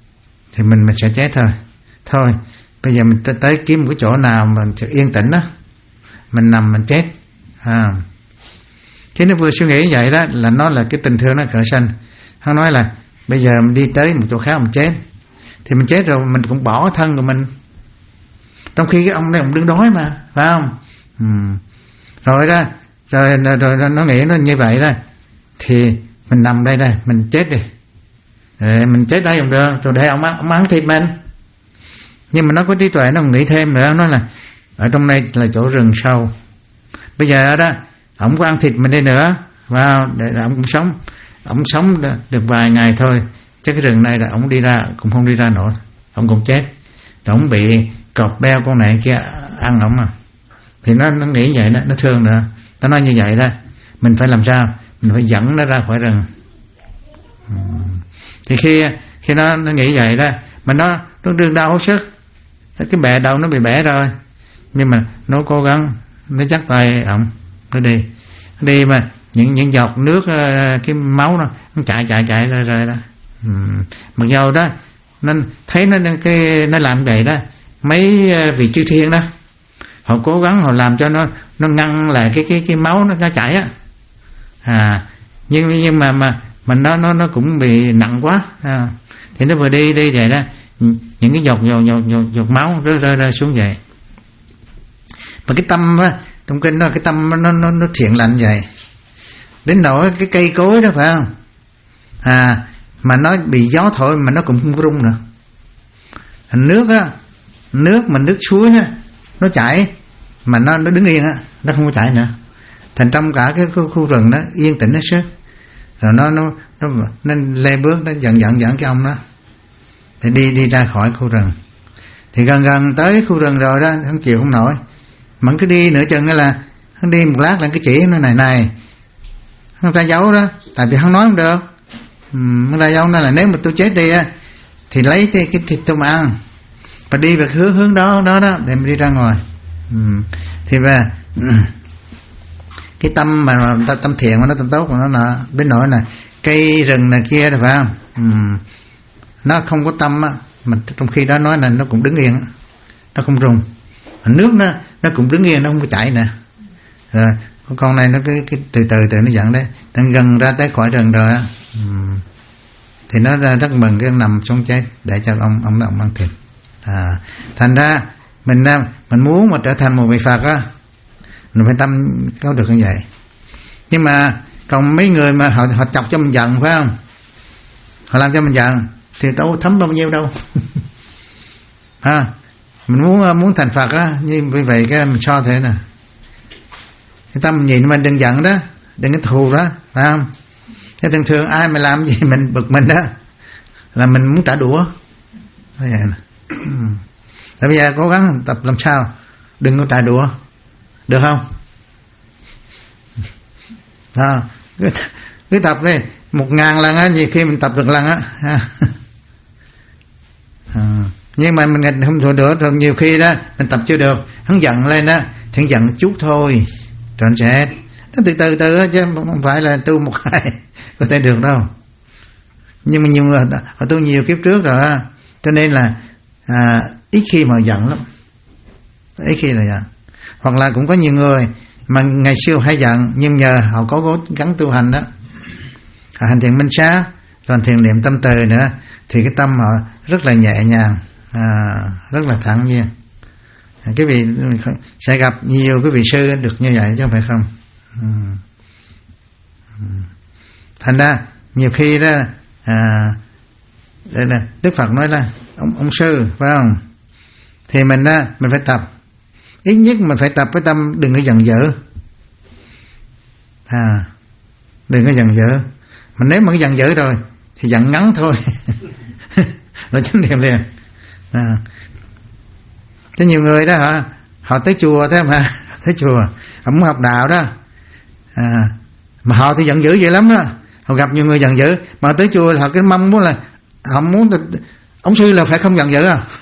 thì mình mình sẽ chết thôi. Thôi bây giờ mình tới, tới kiếm một cái chỗ nào mình yên tĩnh đó, mình nằm mình chết. À. Thế nó vừa suy nghĩ vậy đó là nó là cái tình thương nó khởi sanh. Hắn nói là bây giờ mình đi tới một chỗ khác mình chết, thì mình chết rồi mình cũng bỏ thân của mình, trong khi cái ông này ông đứng đói mà, phải không? Ừ. Rồi đó, rồi, rồi, rồi nó nghĩ nó như vậy đó, thì mình nằm đây đây, mình chết đi, để mình chết đây cũng được, rồi để ông ăn, ông ăn thịt mình. Nhưng mà nó có trí tuệ, nó nghĩ thêm nữa, nó là ở trong đây là chỗ rừng sâu, bây giờ đó ông có ăn thịt mình đi nữa, vào để ông cũng sống, ông sống được vài ngày thôi, chắc cái rừng này là ông đi ra cũng không đi ra nổi, ông cũng chết, ông bị cọp beo con này kia ăn ông mà. Thì nó nó nghĩ vậy đó, nó thương nữa, nó nói như vậy đó, mình phải làm sao, mình phải dẫn nó ra khỏi rừng. Thì khi khi nó nó nghĩ vậy đó, mà nó nó đương đau sức, cái bè đầu nó bị bẻ rồi, nhưng mà nó cố gắng, nó dắt tay ổng, nó đi, nó đi mà những những giọt nước, cái máu nó, nó chạy chạy chạy ra rồi đó. Ừ. Mặc dầu đó nên thấy nó cái nó làm vậy đó, mấy vị chư thiên đó họ cố gắng họ làm cho nó nó ngăn lại cái cái cái máu nó nó chảy á. À nhưng nhưng mà mà mà nó nó nó cũng bị nặng quá. À, thì nó vừa đi đi vậy đó, những cái giọt giọt giọt giọt, giọt máu rơi rơi rơi xuống vậy. Mà cái tâm á, trong kinh đó cái tâm nó nó nó thiện lành vậy, đến nỗi cái cây cối đó phải không, à mà nó bị gió thổi mà nó cũng không rung nữa. Nước á, nước mà nước suối á, nó chảy mà nó nó đứng yên á, nó không có chảy nữa. Thành trong cả cái khu, khu rừng đó yên tĩnh hết sức. Rồi nó nó nó nên lê bước, nó dẫn dẫn dẫn cái ông đó thì đi đi ra khỏi khu rừng. Thì gần gần tới khu rừng rồi đó, hắn chịu không nổi, mà cứ đi nửa chừng là hắn đi một lát là cái chỉ nó này này, hắn ra dấu đó, tại vì hắn nói không được. Hắn ra dấu nó là nếu mà tôi chết đi á thì lấy cái cái thịt tôi mà ăn, và đi về hướng hướng đó đó đó để mình đi ra ngoài. Uhm. Thì về cái tâm mà, mà tâm thiện của nó, tâm tốt của nó là bên nỗi là cây rừng này kia là phải không? Uhm. Nó không có tâm á, mà trong khi đó nói là nó cũng đứng yên, nó không rung. Nước nó nó cũng đứng yên, nó không có chảy nè. Rồi con này nó cái, cái từ từ từ nó dẫn đấy, nó gần ra tới khỏi rừng rồi á. Uhm. Thì nó rất mừng cái nằm xuống chết để cho ông ông ông ăn thịt. À, thành ra mình mình muốn mà trở thành một vị Phật á, mình phải tâm có được như vậy. Nhưng mà còn mấy người mà họ họ chọc cho mình giận phải không, họ làm cho mình giận thì đâu thấm bao nhiêu đâu. À, mình muốn muốn thành Phật á, như vì vậy cái mình so thế nè, cái tâm mình nhìn mình đừng giận đó, đừng có thù đó, phải không? Thế thường thường ai mà làm gì mình bực mình đó là mình muốn trả đũa. Thế vậy nè. Tại bây giờ cố gắng tập làm sao đừng có trả đũa, được không? À, cứ, cứ tập đi một ngàn lần á, nhiều khi mình tập được lần á. À, nhưng mà mình không thua được, rồi nhiều khi đó mình tập chưa được, hắn giận lên đó thì hắn giận chút thôi, rồi anh sẽ nó từ từ từ đó, chứ không phải là tu một ngày có thể được đâu. Nhưng mà nhiều người họ tu nhiều kiếp trước rồi á, cho nên là à, ít khi mà giận lắm, ít khi là giận. Hoặc là cũng có nhiều người mà ngày xưa hay giận, nhưng nhờ họ có cố gắng tu hành đó, họ hành thiền minh xá, còn thiền niệm tâm từ nữa, thì cái tâm họ rất là nhẹ nhàng, à, rất là thản nhiên. Cái vị sẽ gặp nhiều cái vị sư được như vậy chứ không phải không. Ừ. Thành ra nhiều khi đó à, đây là Đức Phật nói là ông, ông sư phải không, thì mình đó mình phải tập, ít nhất mình phải tập với tâm đừng có giận dữ, à đừng có giận dữ. Mà nếu mà cái giận dữ rồi thì giận ngắn thôi rồi chánh niệm liền. À. Thế nhiều người đó họ họ tới chùa thế mà tới chùa họ muốn học đạo đó, à, mà họ thì giận dữ vậy lắm đó. Họ gặp nhiều người giận dữ mà tới chùa họ cái mong muốn là họ muốn ông sư là phải không giận dữ à.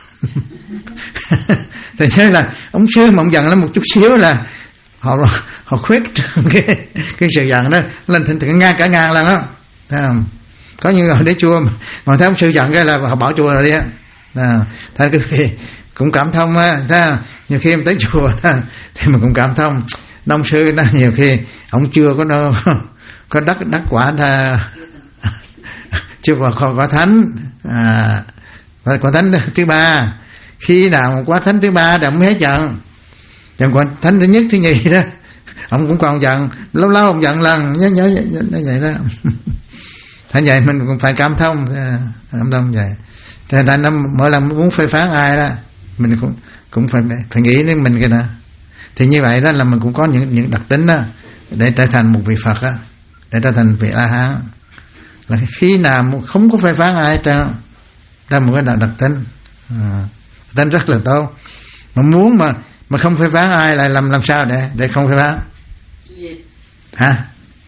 Thì thế là ông sư mà ông giận lên một chút xíu là họ họ khuyết cái cái sự giận đó lên thành thành ngang cả ngang lần đó. Thấy không? Có những người đến chùa mà, mà thấy ông sư giận cái là họ bỏ chùa rồi đi á. À, thấy cái gì cũng cảm thông á, thấy không? Nhiều khi em tới chùa đó, thì mình cũng cảm thông. Đông sư đó nhiều khi ông chưa có đâu có đắc đắc quả ra chưa có có, có thánh à, có, có thánh thứ ba. Khi nào quá thánh thứ ba thì ông hết giận, chẳng còn thánh thứ nhất thứ nhì đó ông cũng còn giận, lâu lâu ông giận lần nhớ nhớ nó vậy đó. Thế vậy mình cũng phải cảm thông, cảm thông vậy. Thế nên mỗi lần muốn phê phán ai đó mình cũng cũng phải phải nghĩ đến mình cái đó. Thì như vậy đó là mình cũng có những những đặc tính đó để trở thành một vị Phật á, để trở thành vị A Hán. Là khi nào không có phê phán ai trơn, đó một cái đặc, đặc tính, à, tính rất là tốt. Mà muốn mà mà không phê phán ai lại làm làm sao để để không phê phán? Hả?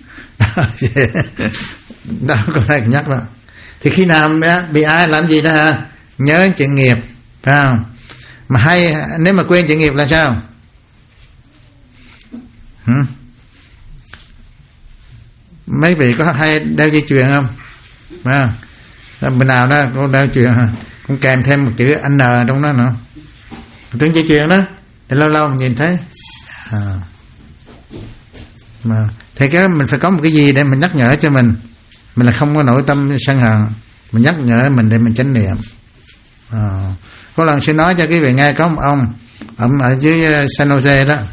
Đó có đây nhắc đó. Thì khi nào bị ai làm gì đó hả? Nhớ chuyện nghiệp, phải không? Mà hay nếu mà quên chuyện nghiệp là sao? Hử? Mấy vị có hay đeo dây chuyền không? Phải không? Bên nào đó có đeo chuyền hả? Cũng kèm thêm một chữ N trong đó nữa. Tiếng dây chuyền đó thì lâu lâu mình nhìn thấy. À. Mà thì cái mình phải có một cái gì để mình nhắc nhở cho mình, mình là không có nội tâm sân hận, mình nhắc nhở mình để mình chánh niệm. À. Có lần sẽ nói cho quý vị nghe, có một ông ông ở dưới San Jose đó.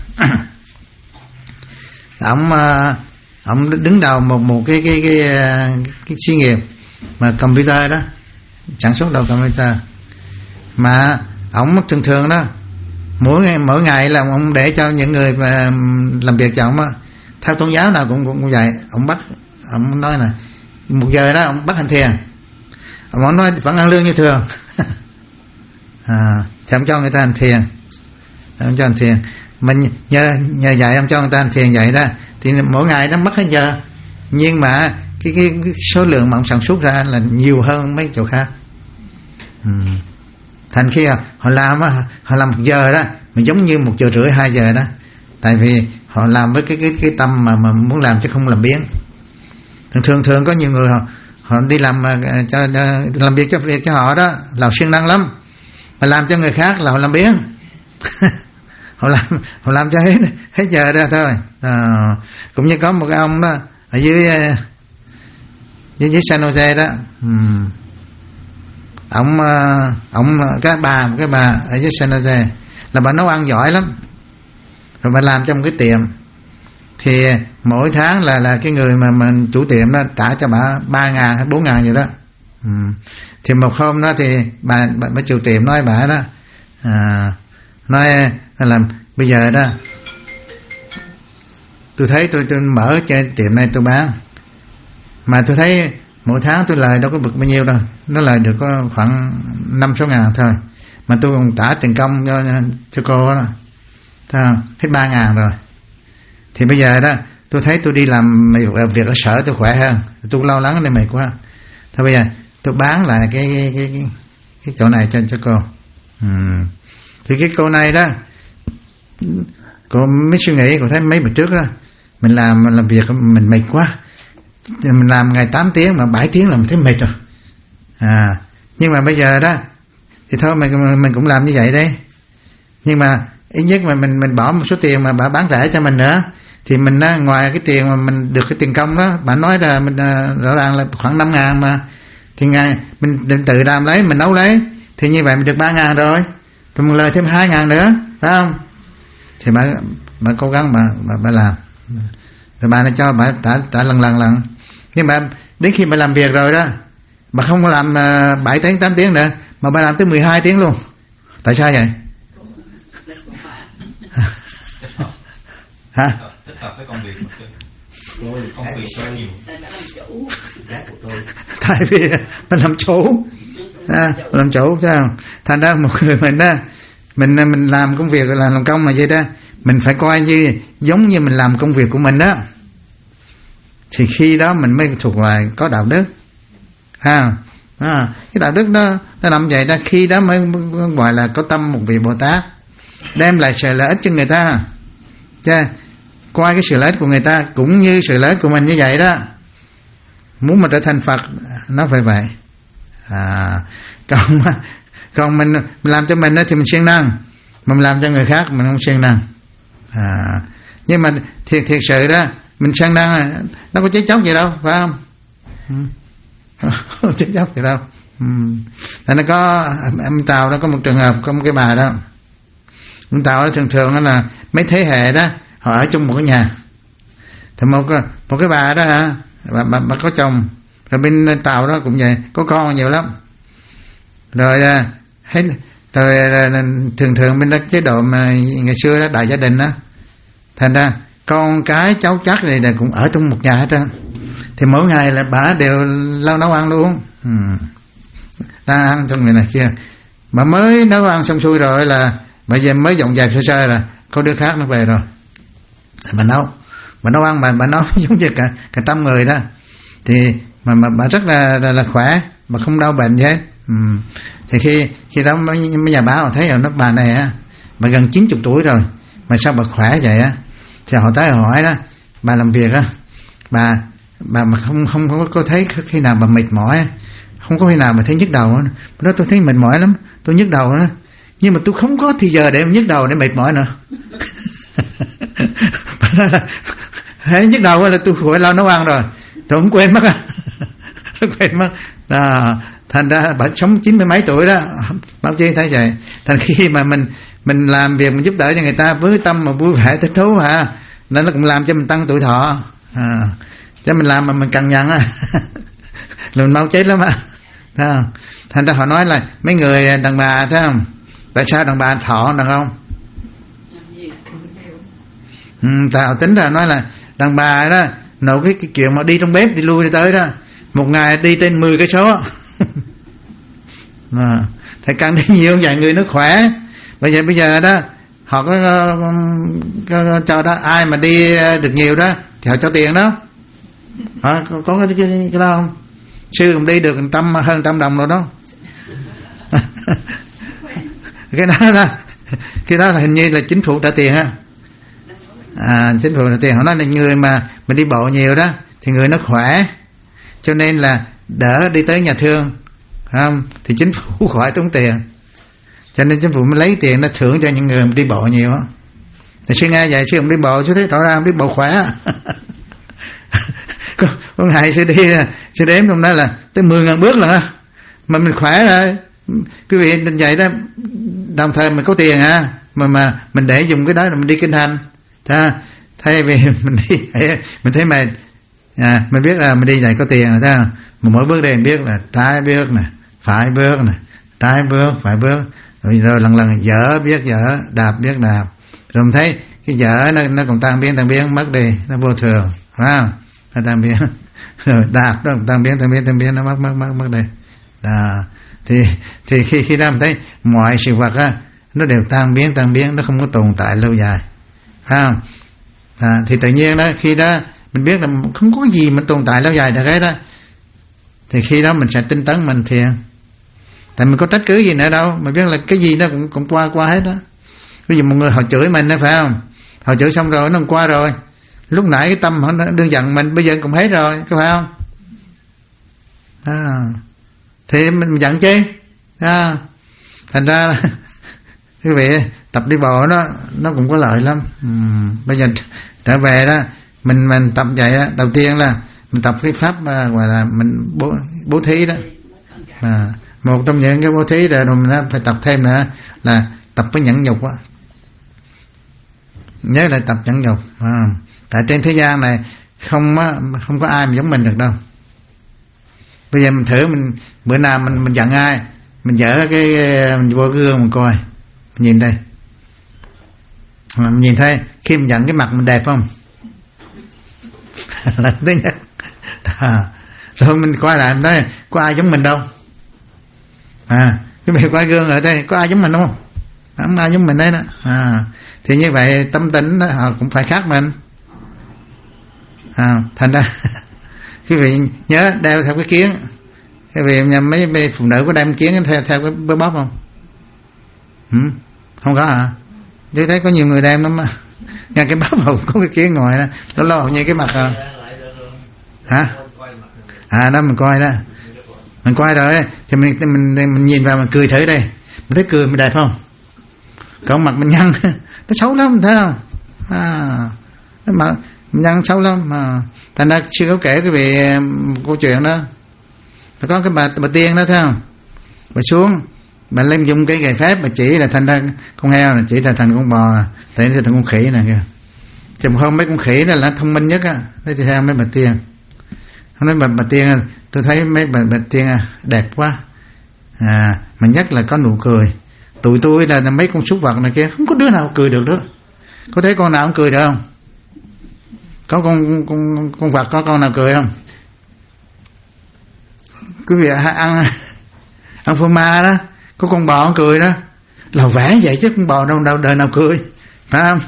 Ông ông đứng đầu một một cái cái cái cái, cái xí nghiệp mà computer đó, sản xuất đầu computer. Mà ông thường thường đó mỗi ngày mỗi ngày là ông để cho những người mà làm việc cho ông á, theo tôn giáo nào cũng cũng vậy, ông bắt ông nói là một giờ đó ông bắt hành thiền, ông nói vẫn ăn lương như thường. À, thì ông cho người ta hành thiền, ông cho hành thiền, mình nhờ nhờ dạy ông cho người ta hành thiền vậy đó, thì mỗi ngày nó mất hết giờ, nhưng mà cái, cái, cái số lượng mà ông sản xuất ra là nhiều hơn mấy chỗ khác. Ừ. Thành khi họ làm á, họ làm một giờ đó, mà giống như một giờ rưỡi hai giờ đó, tại vì họ làm với cái cái cái tâm mà mà muốn làm chứ không làm biếng. Thường thường thường có nhiều người họ họ đi làm cho, cho làm việc cho việc cho họ đó là siêng năng lắm, mà làm cho người khác là họ làm biếng. họ làm họ làm cho hết hết giờ ra thôi. À, cũng như có một cái ông đó ở dưới dưới, dưới San Jose đó, uhm. ông ông cái bà cái bà ở dưới San Jose là bà nấu ăn giỏi lắm, rồi bà làm trong cái tiệm, thì mỗi tháng là là cái người mà mình chủ tiệm đó trả cho bà ba ngàn hay bốn ngàn gì đó. Ừ. Thì một hôm đó thì bà bà, bà chủ tiệm nói bà đó, à, nói là bây giờ đó tôi thấy tôi tôi mở trên tiệm này tôi bán, mà tôi thấy mỗi tháng tôi lời đâu có bực bao nhiêu đâu, nó lời được có khoảng năm sáu ngàn thôi, mà tôi còn trả tiền công cho cho cô đó, thấy không? Hết ba ngàn rồi. Thì bây giờ đó tôi thấy tôi đi làm việc ở sở tôi khỏe hơn, tôi lo lắng nên mệt quá, thôi bây giờ tôi bán lại cái cái cái, cái, cái chỗ này cho cho cô. Ừ. Thì cái cô này đó, cô mới suy nghĩ, cô thấy mấy bữa trước đó mình làm mình làm việc mình mệt quá, mình làm ngày tám tiếng mà bảy tiếng là mình thấy mệt rồi. À, nhưng mà bây giờ đó thì thôi mình mình cũng làm như vậy đấy, nhưng mà ít nhất mà mình mình bỏ một số tiền mà bà bán rẻ cho mình nữa, thì mình á, ngoài cái tiền mà mình được cái tiền công đó, bà nói là mình rõ ràng là khoảng năm ngàn mà, thì ngày mình tự làm lấy, mình nấu lấy, thì như vậy mình được ba ngàn rồi, rồi mình lời thêm hai ngàn nữa, phải không? Thì bà bà cố gắng bà bà, bà làm, rồi bà này cho bà trả trả lần lần lần, nhưng mà đến khi bà làm việc rồi đó, bà không có làm bảy tiếng tám tiếng nữa, mà bà làm tới mười hai tiếng luôn. Tại sao vậy? Hả? Thích hợp với công việc mà tôi công việc quá nhiều. Tại vì mình làm chủ, à, mình làm chủ sao? Thành ra một người mình đó, mình mình làm công việc là làm công là vậy đó, mình phải coi như giống như mình làm công việc của mình đó, thì khi đó mình mới thuộc loại có đạo đức. À, à, cái đạo đức đó nó làm vậy đó, khi đó mới gọi là có tâm một vị Bồ Tát, đem lại sự lợi ích cho người ta. Chứ qua cái sự lợi ích của người ta cũng như sự lợi ích của mình như vậy đó. Muốn mà trở thành Phật nó phải vậy. À, còn mà Còn mình, mình làm cho mình đó thì mình siêng năng, mà mình làm cho người khác mình không siêng năng. À, nhưng mà thiệt thiệt sự đó mình siêng năng nó có chết chóc gì đâu, phải không? Không chết chóc gì đâu. Ừ. Tại nó có ông Tàu đó có một trường hợp, có một cái bà đó, ông Tàu đó thường thường đó là mấy thế hệ đó họ ở chung một cái nhà. Thì một một cái bà đó hả, bà, bà, bà có chồng, rồi bên Tàu đó cũng vậy, có con nhiều lắm. Rồi hết rồi thường thường bên đó chế độ mà ngày xưa đó đại gia đình đó, thành ra con cái cháu chắc này là cũng ở trong một nhà hết trơn. Thì mỗi ngày là bà đều lau nấu ăn luôn. Ừ. Ta ăn trong người này kia, mà mới nấu ăn xong xuôi rồi là bây giờ mới dọn dẹp sơ sơ là có đứa khác nó về rồi, bà nấu bà nấu ăn, bà bà nấu giống như cả cả trăm người đó. Thì mà mà bà rất là là, là khỏe, bà không đau bệnh gì hết. Ừ. Thì khi khi đó mấy, mấy nhà báo họ thấy ở nước bà này á, bà gần chín chục tuổi rồi mà sao bà khỏe vậy á, thì họ tới hỏi đó, bà làm việc á, bà bà mà không không không có thấy khi nào bà mệt mỏi, không có khi nào mà thấy nhức đầu đó. Đó tôi thấy mệt mỏi lắm, tôi nhức đầu đó, nhưng mà tôi không có thì giờ để nhức đầu để mệt mỏi nữa. Bà nói là hãy nhức đầu là tôi khỏi lo nấu ăn rồi, rồi không quên mất à. Quên mất à, thành ra bà sống chín mươi mấy tuổi đó, báo chí thấy vậy. Thành khi mà mình mình làm việc mình giúp đỡ cho người ta với tâm mà vui vẻ thích thú hả, nên nó cũng làm cho mình tăng tuổi thọ. À, chứ mình làm mà mình cằn nhằn á là mình mau chết lắm á. Thành ra họ nói là mấy người đàn bà thấy không, tại sao đàn bà thọ đàn ông? Ừ, tại họ tính ra nói là đàn bà đó nội cái, cái chuyện mà đi trong bếp đi lui đi tới đó, một ngày đi trên mười cây số. À, thì càng đi nhiều vài người nó khỏe. Bây giờ bây giờ đó họ có, có, có cho đó ai mà đi được nhiều đó thì họ cho tiền đó. À, có, có cái, cái, cái đó không? Sư cũng đi được trăm hơn trăm đồng rồi đó. Cái đó là cái đó là hình như là chính phủ trả tiền á. À, chính phủ trả tiền. Họ nói là người mà mình đi bộ nhiều đó thì người nó khỏe, cho nên là đỡ đi tới nhà thương, không? Thì chính phủ khỏi tốn tiền, cho nên chính phủ mới lấy tiền nó thưởng cho những người đi bộ nhiều á. Thì sư nghe vậy sư không đi bộ, chứ thấy rõ ràng đi bộ khỏe. có, có ngày sư đi sư đếm trong đó là tới mười ngàn bước lần á, mà mình khỏe rồi. Quý vị định vậy đó, đồng thời mình có tiền à, mà mà mình để dùng cái đó là mình đi kinh hành. Ta thay vì mình đi mình thấy mệt, à, mình biết là mình đi vậy có tiền rồi, ta mà mỗi bước đây mình biết là trái bước nè, phải bước nè, trái bước phải bước, rồi, rồi lần lần dở biết dở, đạp biết đạp, rồi mình thấy cái dở nó nó còn tan biến tan biến mất đi, nó vô thường, phải không? Nó tan biến, rồi đạp nó còn tan biến tan biến tan biến nó mất mất mất mất đi. À, thì thì khi khi đó mình thấy mọi sự vật á nó đều tan biến tan biến, nó không có tồn tại lâu dài, phải không? À, thì tự nhiên đó khi đó mình biết là không có gì mình tồn tại lâu dài được hết đó, thì khi đó mình sẽ tinh tấn mình thiền. Tại mình có trách cứ gì nữa đâu, mình biết là cái gì nó cũng cũng qua qua hết đó. Ví dụ một người họ chửi mình đó, phải không? Họ chửi xong rồi nó cũng qua rồi. Lúc nãy cái tâm họ đương giận mình bây giờ cũng hết rồi, có phải không? À, thì mình giận chứ. À, thành ra quý vị tập đi bộ đó nó cũng có lợi lắm. Ừ, bây giờ trở về đó mình mình tập vậy đó, đầu tiên là mình tập cái pháp uh, gọi là mình bố, bố thí đó. À, một trong những cái bố thí rồi mình phải tập thêm nữa là tập với nhẫn nhục á. Nhớ lại tập nhẫn nhục. À, tại trên thế gian này không á, không có ai mà giống mình được đâu. Bây giờ mình thử mình bữa nào mình mình giận ai, mình dở cái mình vô cái gương mình coi, mình nhìn đây, mình nhìn thấy khi mình giận cái mặt mình đẹp không? Lần thứ nhất. À, rồi mình coi lại mình thấy có ai giống mình đâu. À, cái việc qua gương ở đây có ai giống mình không? Không ai giống mình đấy đó. À, thì như vậy tâm tính đó, họ cũng phải khác mình. À, thành ra quý vị nhớ đeo theo cái kiến. Quý vị nhà mấy, mấy phụ nữ có đem kiến theo theo cái bớ bóp không? Ừ? Không có à? Tôi thấy có nhiều người đem lắm mà. Ngay cái bóp hậu có cái kiến ngồi đó, nó lo như cái mặt à. Hả? À đó mình coi đó, mình coi rồi thì mình mình mình nhìn vào mình cười thử đây, thấy cười mới đẹp không? Còn mặt mình nhăn nó xấu lắm, thấy không? À, cái mặt nhăn xấu lắm mà. Thành ra sư có kể cái về câu chuyện đó, có cái bà bà tiên đó thấy không? Bà xuống, bà lên dùng cái gậy phép, bà chỉ là thành ra con heo này, chỉ là thành con bò, thành ra thành con khỉ này kìa. Chừng hôm mấy con khỉ đó là thông minh nhất á, đấy thì theo mấy bà tiên. Hôm nay bà bà tiên, tôi thấy mấy bà bà tiên đẹp quá, à mà nhất là có nụ cười. Tụi tôi là mấy con súc vật này kia không có đứa nào cười được đó. Có thấy con nào không cười được không? Có con con con vật có con nào cười không? Quý vị ăn ăn phô ma đó, có con bò không cười đó, là vẽ vậy chứ con bò đâu đâu đời nào cười, phải không?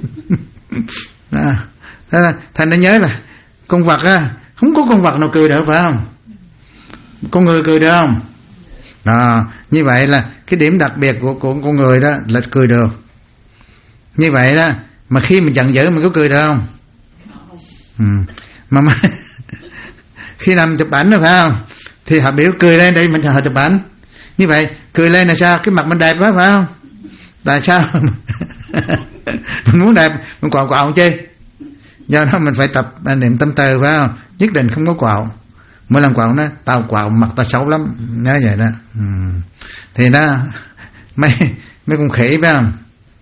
Đó. Thành đã nhớ là con vật á, không có con vật nào cười được, phải không? Con người cười được không? Đó, như vậy là cái điểm đặc biệt của, của con người đó là cười được. Như vậy đó, mà khi mình giận dữ mình có cười được không? Ừ. Mà, mà khi làm chụp ảnh rồi phải không? Thì họ biểu cười lên đây mình họ chụp ảnh. Như vậy cười lên là sao? Cái mặt mình đẹp quá phải không? Tại sao? Mình muốn đẹp mình quạo quạo chứ. Do đó mình phải tập niệm tâm từ phải không? Nhất định không có quạo. Mỗi lần quạo nó tao quạo mặt tao xấu lắm, nhớ vậy đó. Ừ. Thì đó mấy mấy con khỉ phải không?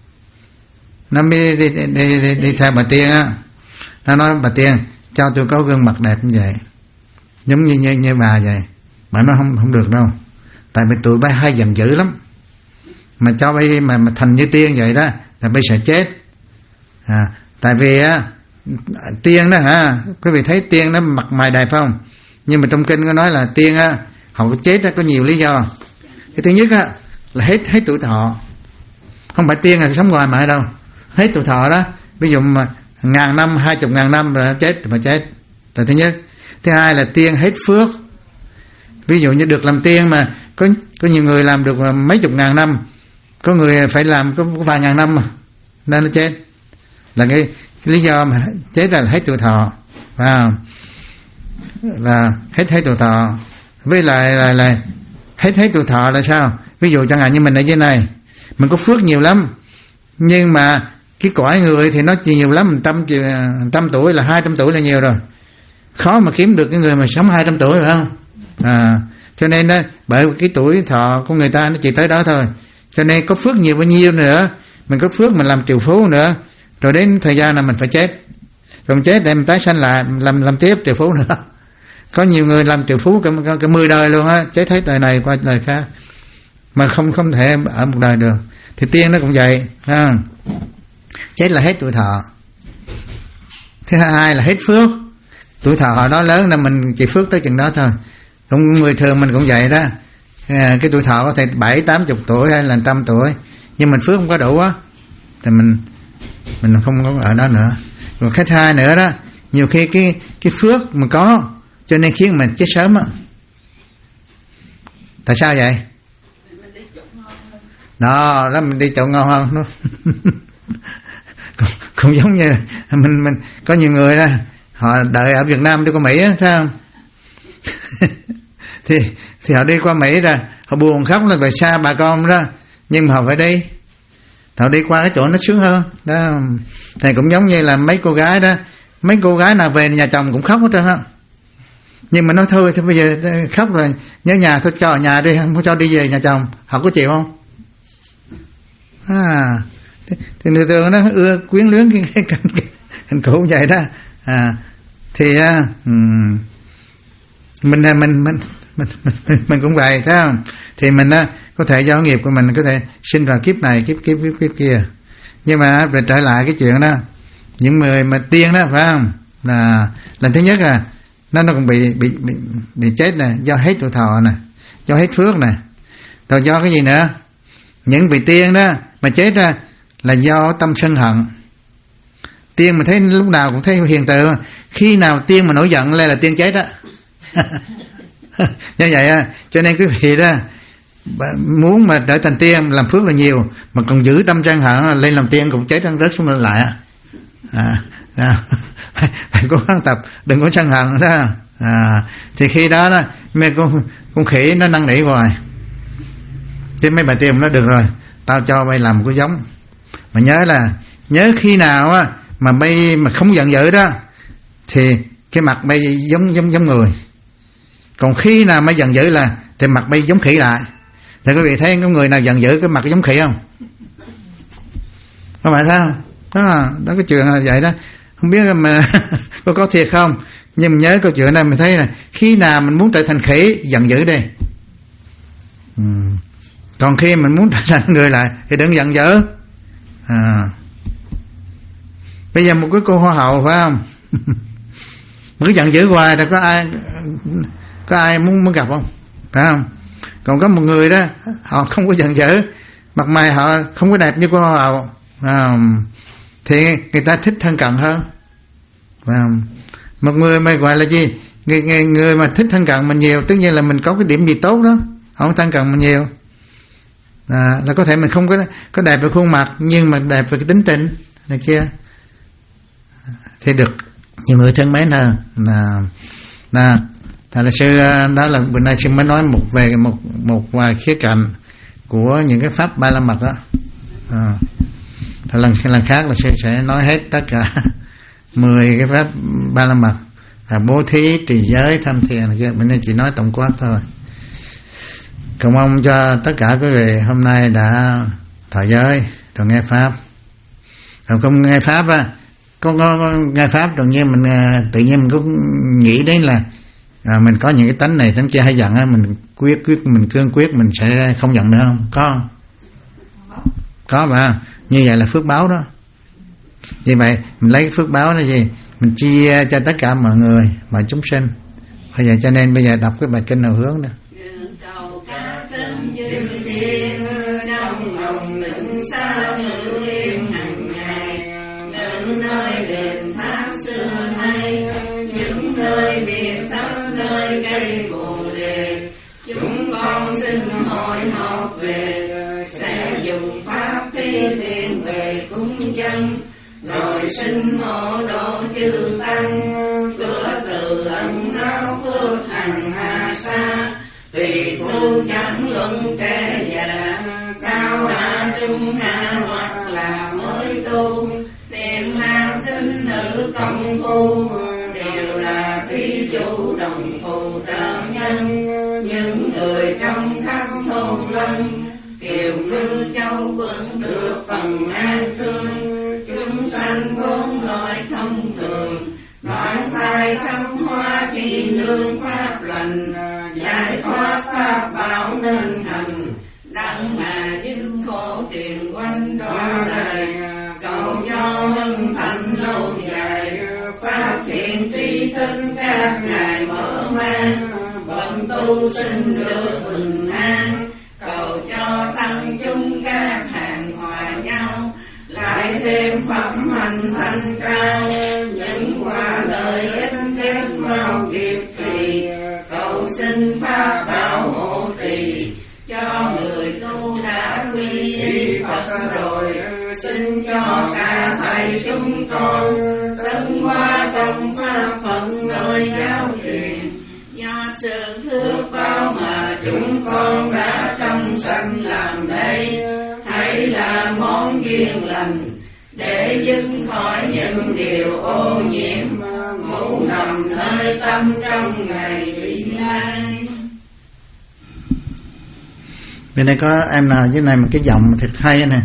Nó mới đi, đi, đi, đi, đi theo bà tiên á, nó nói bà tiên cho tôi có gương mặt đẹp như vậy, giống như như, như bà vậy. Bà nói không không được đâu, tại vì tụi bay hay giận dữ lắm, mà cho bay mà, mà thành như tiên vậy đó là bay sẽ chết. À, tại vì á tiên đó hả, quý vị thấy tiên nó mặt mày đẹp không? Nhưng mà trong kinh có nói là tiên á họ có chết đó có nhiều lý do. Cái thứ nhất á là hết hết tuổi thọ, không phải tiên là sống ngoài mà đâu, hết tuổi thọ đó. Ví dụ mà ngàn năm, hai chục ngàn năm rồi chết thì phải chết, là thứ nhất. Thứ hai là tiên hết phước. Ví dụ như được làm tiên mà có có nhiều người làm được mấy chục ngàn năm, có người phải làm có vài ngàn năm mà nên nó chết, là cái, cái lý do mà chết là hết tuổi thọ, phải không? Là hết hết tuổi thọ. Với lại là, là hết hết tuổi thọ là sao? Ví dụ chẳng hạn như mình ở dưới này mình có phước nhiều lắm, nhưng mà cái cõi người thì nó chỉ nhiều lắm, một trăm trăm tuổi là hai trăm tuổi là nhiều rồi, khó mà kiếm được cái người mà sống hai trăm tuổi, phải không? À, cho nên đó, bởi cái tuổi thọ của người ta nó chỉ tới đó thôi. Cho nên có phước nhiều bao nhiêu nữa, mình có phước mình làm triệu phú nữa, rồi đến thời gian là mình phải chết, rồi mình chết để mình tái sanh lại làm làm tiếp triệu phú nữa. Có nhiều người làm triệu phú cả, cả, cả mười đời luôn á, chết hết đời này qua đời khác, mà không không thể ở một đời được. Thì tiên nó cũng vậy, à, chết là hết tuổi thọ. Thứ hai là hết phước. Tuổi thọ họ đó lớn là mình chỉ phước tới chừng đó thôi. Cũng người thường mình cũng vậy đó, à, cái tuổi thọ có thể bảy tám chục tuổi hay là trăm tuổi, nhưng mình phước không có đủ á thì mình mình không có ở đó nữa. Rồi cái thứ hai nữa đó, nhiều khi cái cái phước mình có cho nên khiến mình chết sớm á. Tại sao vậy? Đó, đó mình đi chọn ngon hơn nó. cũng, cũng giống như mình mình có nhiều người đó họ đợi ở Việt Nam đi qua Mỹ á, thấy không? thì thì họ đi qua Mỹ rồi họ buồn khóc là về xa bà con đó, nhưng mà họ phải đi, họ đi qua cái chỗ nó sướng hơn đó. Thì cũng giống như là mấy cô gái đó, mấy cô gái nào về nhà chồng cũng khóc hết trơn á, nhưng mà nói thôi thì bây giờ khóc rồi nhớ nhà thôi cho ở nhà đi, không cho đi về nhà chồng, họ có chịu không? À, thì, thì người thường nó ưa quyến luyến cái cái cảnh hình cũ vậy đó. À, thì à, um, mình mình mình mình mình, mình, mình cũng vậy, thấy không? Thì mình á có thể do nghiệp của mình có thể sinh ra kiếp này kiếp kiếp kiếp, kiếp kia, nhưng mà về trở lại cái chuyện đó, những người mà tiên đó phải không, là lần thứ nhất là nó nó cũng bị bị bị, bị chết nè, do hết tuổi thọ nè, do hết phước nè, rồi do cái gì nữa? Những vị tiên đó mà chết ra là do tâm sân hận. Tiên mà thấy lúc nào cũng thấy hiền từ, khi nào tiên mà nổi giận lên là tiên chết đó. Như vậy á, cho nên quý vị đó muốn mà trở thành tiên làm phước là nhiều, mà còn giữ tâm sân hận lên làm tiên cũng chết rớt xuống lại. À, à, phải, phải cố gắng tập đừng có sân hận đó. À, thì khi đó đó mấy con con khỉ nó năn nỉ hoài, Thế mấy bà tiên nói được rồi, tao cho bay làm cái giống. Mà nhớ là nhớ khi nào á mà bay mà không giận dữ đó thì cái mặt bay giống giống giống người. Còn khi nào mới giận dữ là thì mặt bay giống khỉ lại. Thì quý vị thấy có người nào giận dữ cái mặt giống khỉ không? Các bạn thấy không? Đó, đó cái chuyện là vậy đó. Không biết mà có có thiệt không? Nhưng mà nhớ câu chuyện này mình thấy là khi nào mình muốn trở thành khỉ giận dữ đi. Ừ. Còn khi mình muốn trở thành người lại thì đừng giận dữ. À. Bây giờ một cái cô hoa hậu phải không? Cứ giận dữ hoài là có ai có ai muốn muốn gặp không? Phải không? Còn có một người đó họ không có giận dữ, mặt mày họ không có đẹp như cô hoa hậu, à, thì người ta thích thân cận hơn. Phải không? Một người mà gọi là gì? Người, người, người mà thích thân cận mình nhiều, tất nhiên là mình có cái điểm gì tốt đó, không thân cận mình nhiều. À, là có thể mình không có có đẹp về khuôn mặt nhưng mà đẹp về cái tính tình này kia thì được nhiều người thân mến hơn. Là là thật là sư đó là bữa nay sư mới nói một về một một vài khía cạnh của những cái pháp ba la mật đó. À, thật lần lần khác là sư sẽ nói hết tất cả mười cái pháp ba la mật, là bố thí, trì giới, tham thiền này kia. Bữa nay chỉ nói tổng quát thôi. Cầu mong cho tất cả quý vị hôm nay đã thọ giới rồi nghe pháp, rồi không nghe pháp á, có, có, có nghe pháp rồi nhiên mình tự nhiên mình cũng nghĩ đến là à, mình có những cái tánh này tánh kia hay giận á, mình quyết quyết mình cương quyết mình sẽ không giận nữa không? Có không? Có mà như vậy là phước báo đó. Vì vậy mình lấy cái phước báo là gì? Mình chia cho tất cả mọi người, mọi chúng sinh. Bây giờ cho nên bây giờ đọc cái bài kinh nào hướng nữa. Nơi đền tháp xưa nay, những nơi biệt thấp, nơi cây bồ đề, chúng con xin hội họp về, sẽ dùng pháp thi thiện về cúng dân, rồi xin hộ độ chư tăng, cửa từ ẩn náu phước hằng hà sa, tùy thu chẳng luận trẻ già, cao hạ trung hạ hoặc là mới tu. Tiền nam tinh nữ công phu đều là thí chủ đồng phù trợ nhân, những người trong khắp thôn lân kiều ngư châu vẫn được phần an thương, chúng sanh bốn loại thông thường đoạn tài thăm hoa kỳ lương pháp lành, giải thoát pháp bảo nên hành, đặng mà dứt khổ truyền quanh đọa đời, cầu cho hưng thịnh lâu dài, phát hiện tri thức các ngài mở mang, bậc tu sinh được bình an, cầu cho tăng chúng các hàng hòa nhau, lại thêm phẩm hành thanh cao, những quả lợi ích kết mau kịp kỳ, cầu xin pháp bảo hộ trì cho người tu đã quy y Phật rồi, xin cho cả thầy chúng con tấn hóa trong pháp phận nơi giáo truyền, do sự phước báo mà chúng con đã trong sanh làm đây, hãy là món duyên lành để dứt khỏi những điều ô nhiễm ngủ nằm nơi tâm trong ngày vị lai. Bên đây có em nào dưới này mà cái giọng thật hay nè,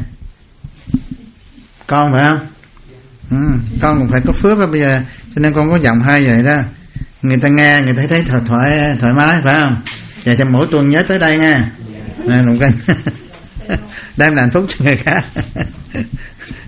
con phải không? Ừ, con cũng phải có phước đó bây giờ, cho nên con có giọng hay vậy đó, người ta nghe người ta thấy thoải thoải thoải mái phải không? Vậy thì mỗi tuần nhớ tới đây nha, nè, đem hạnh phúc cho người khác.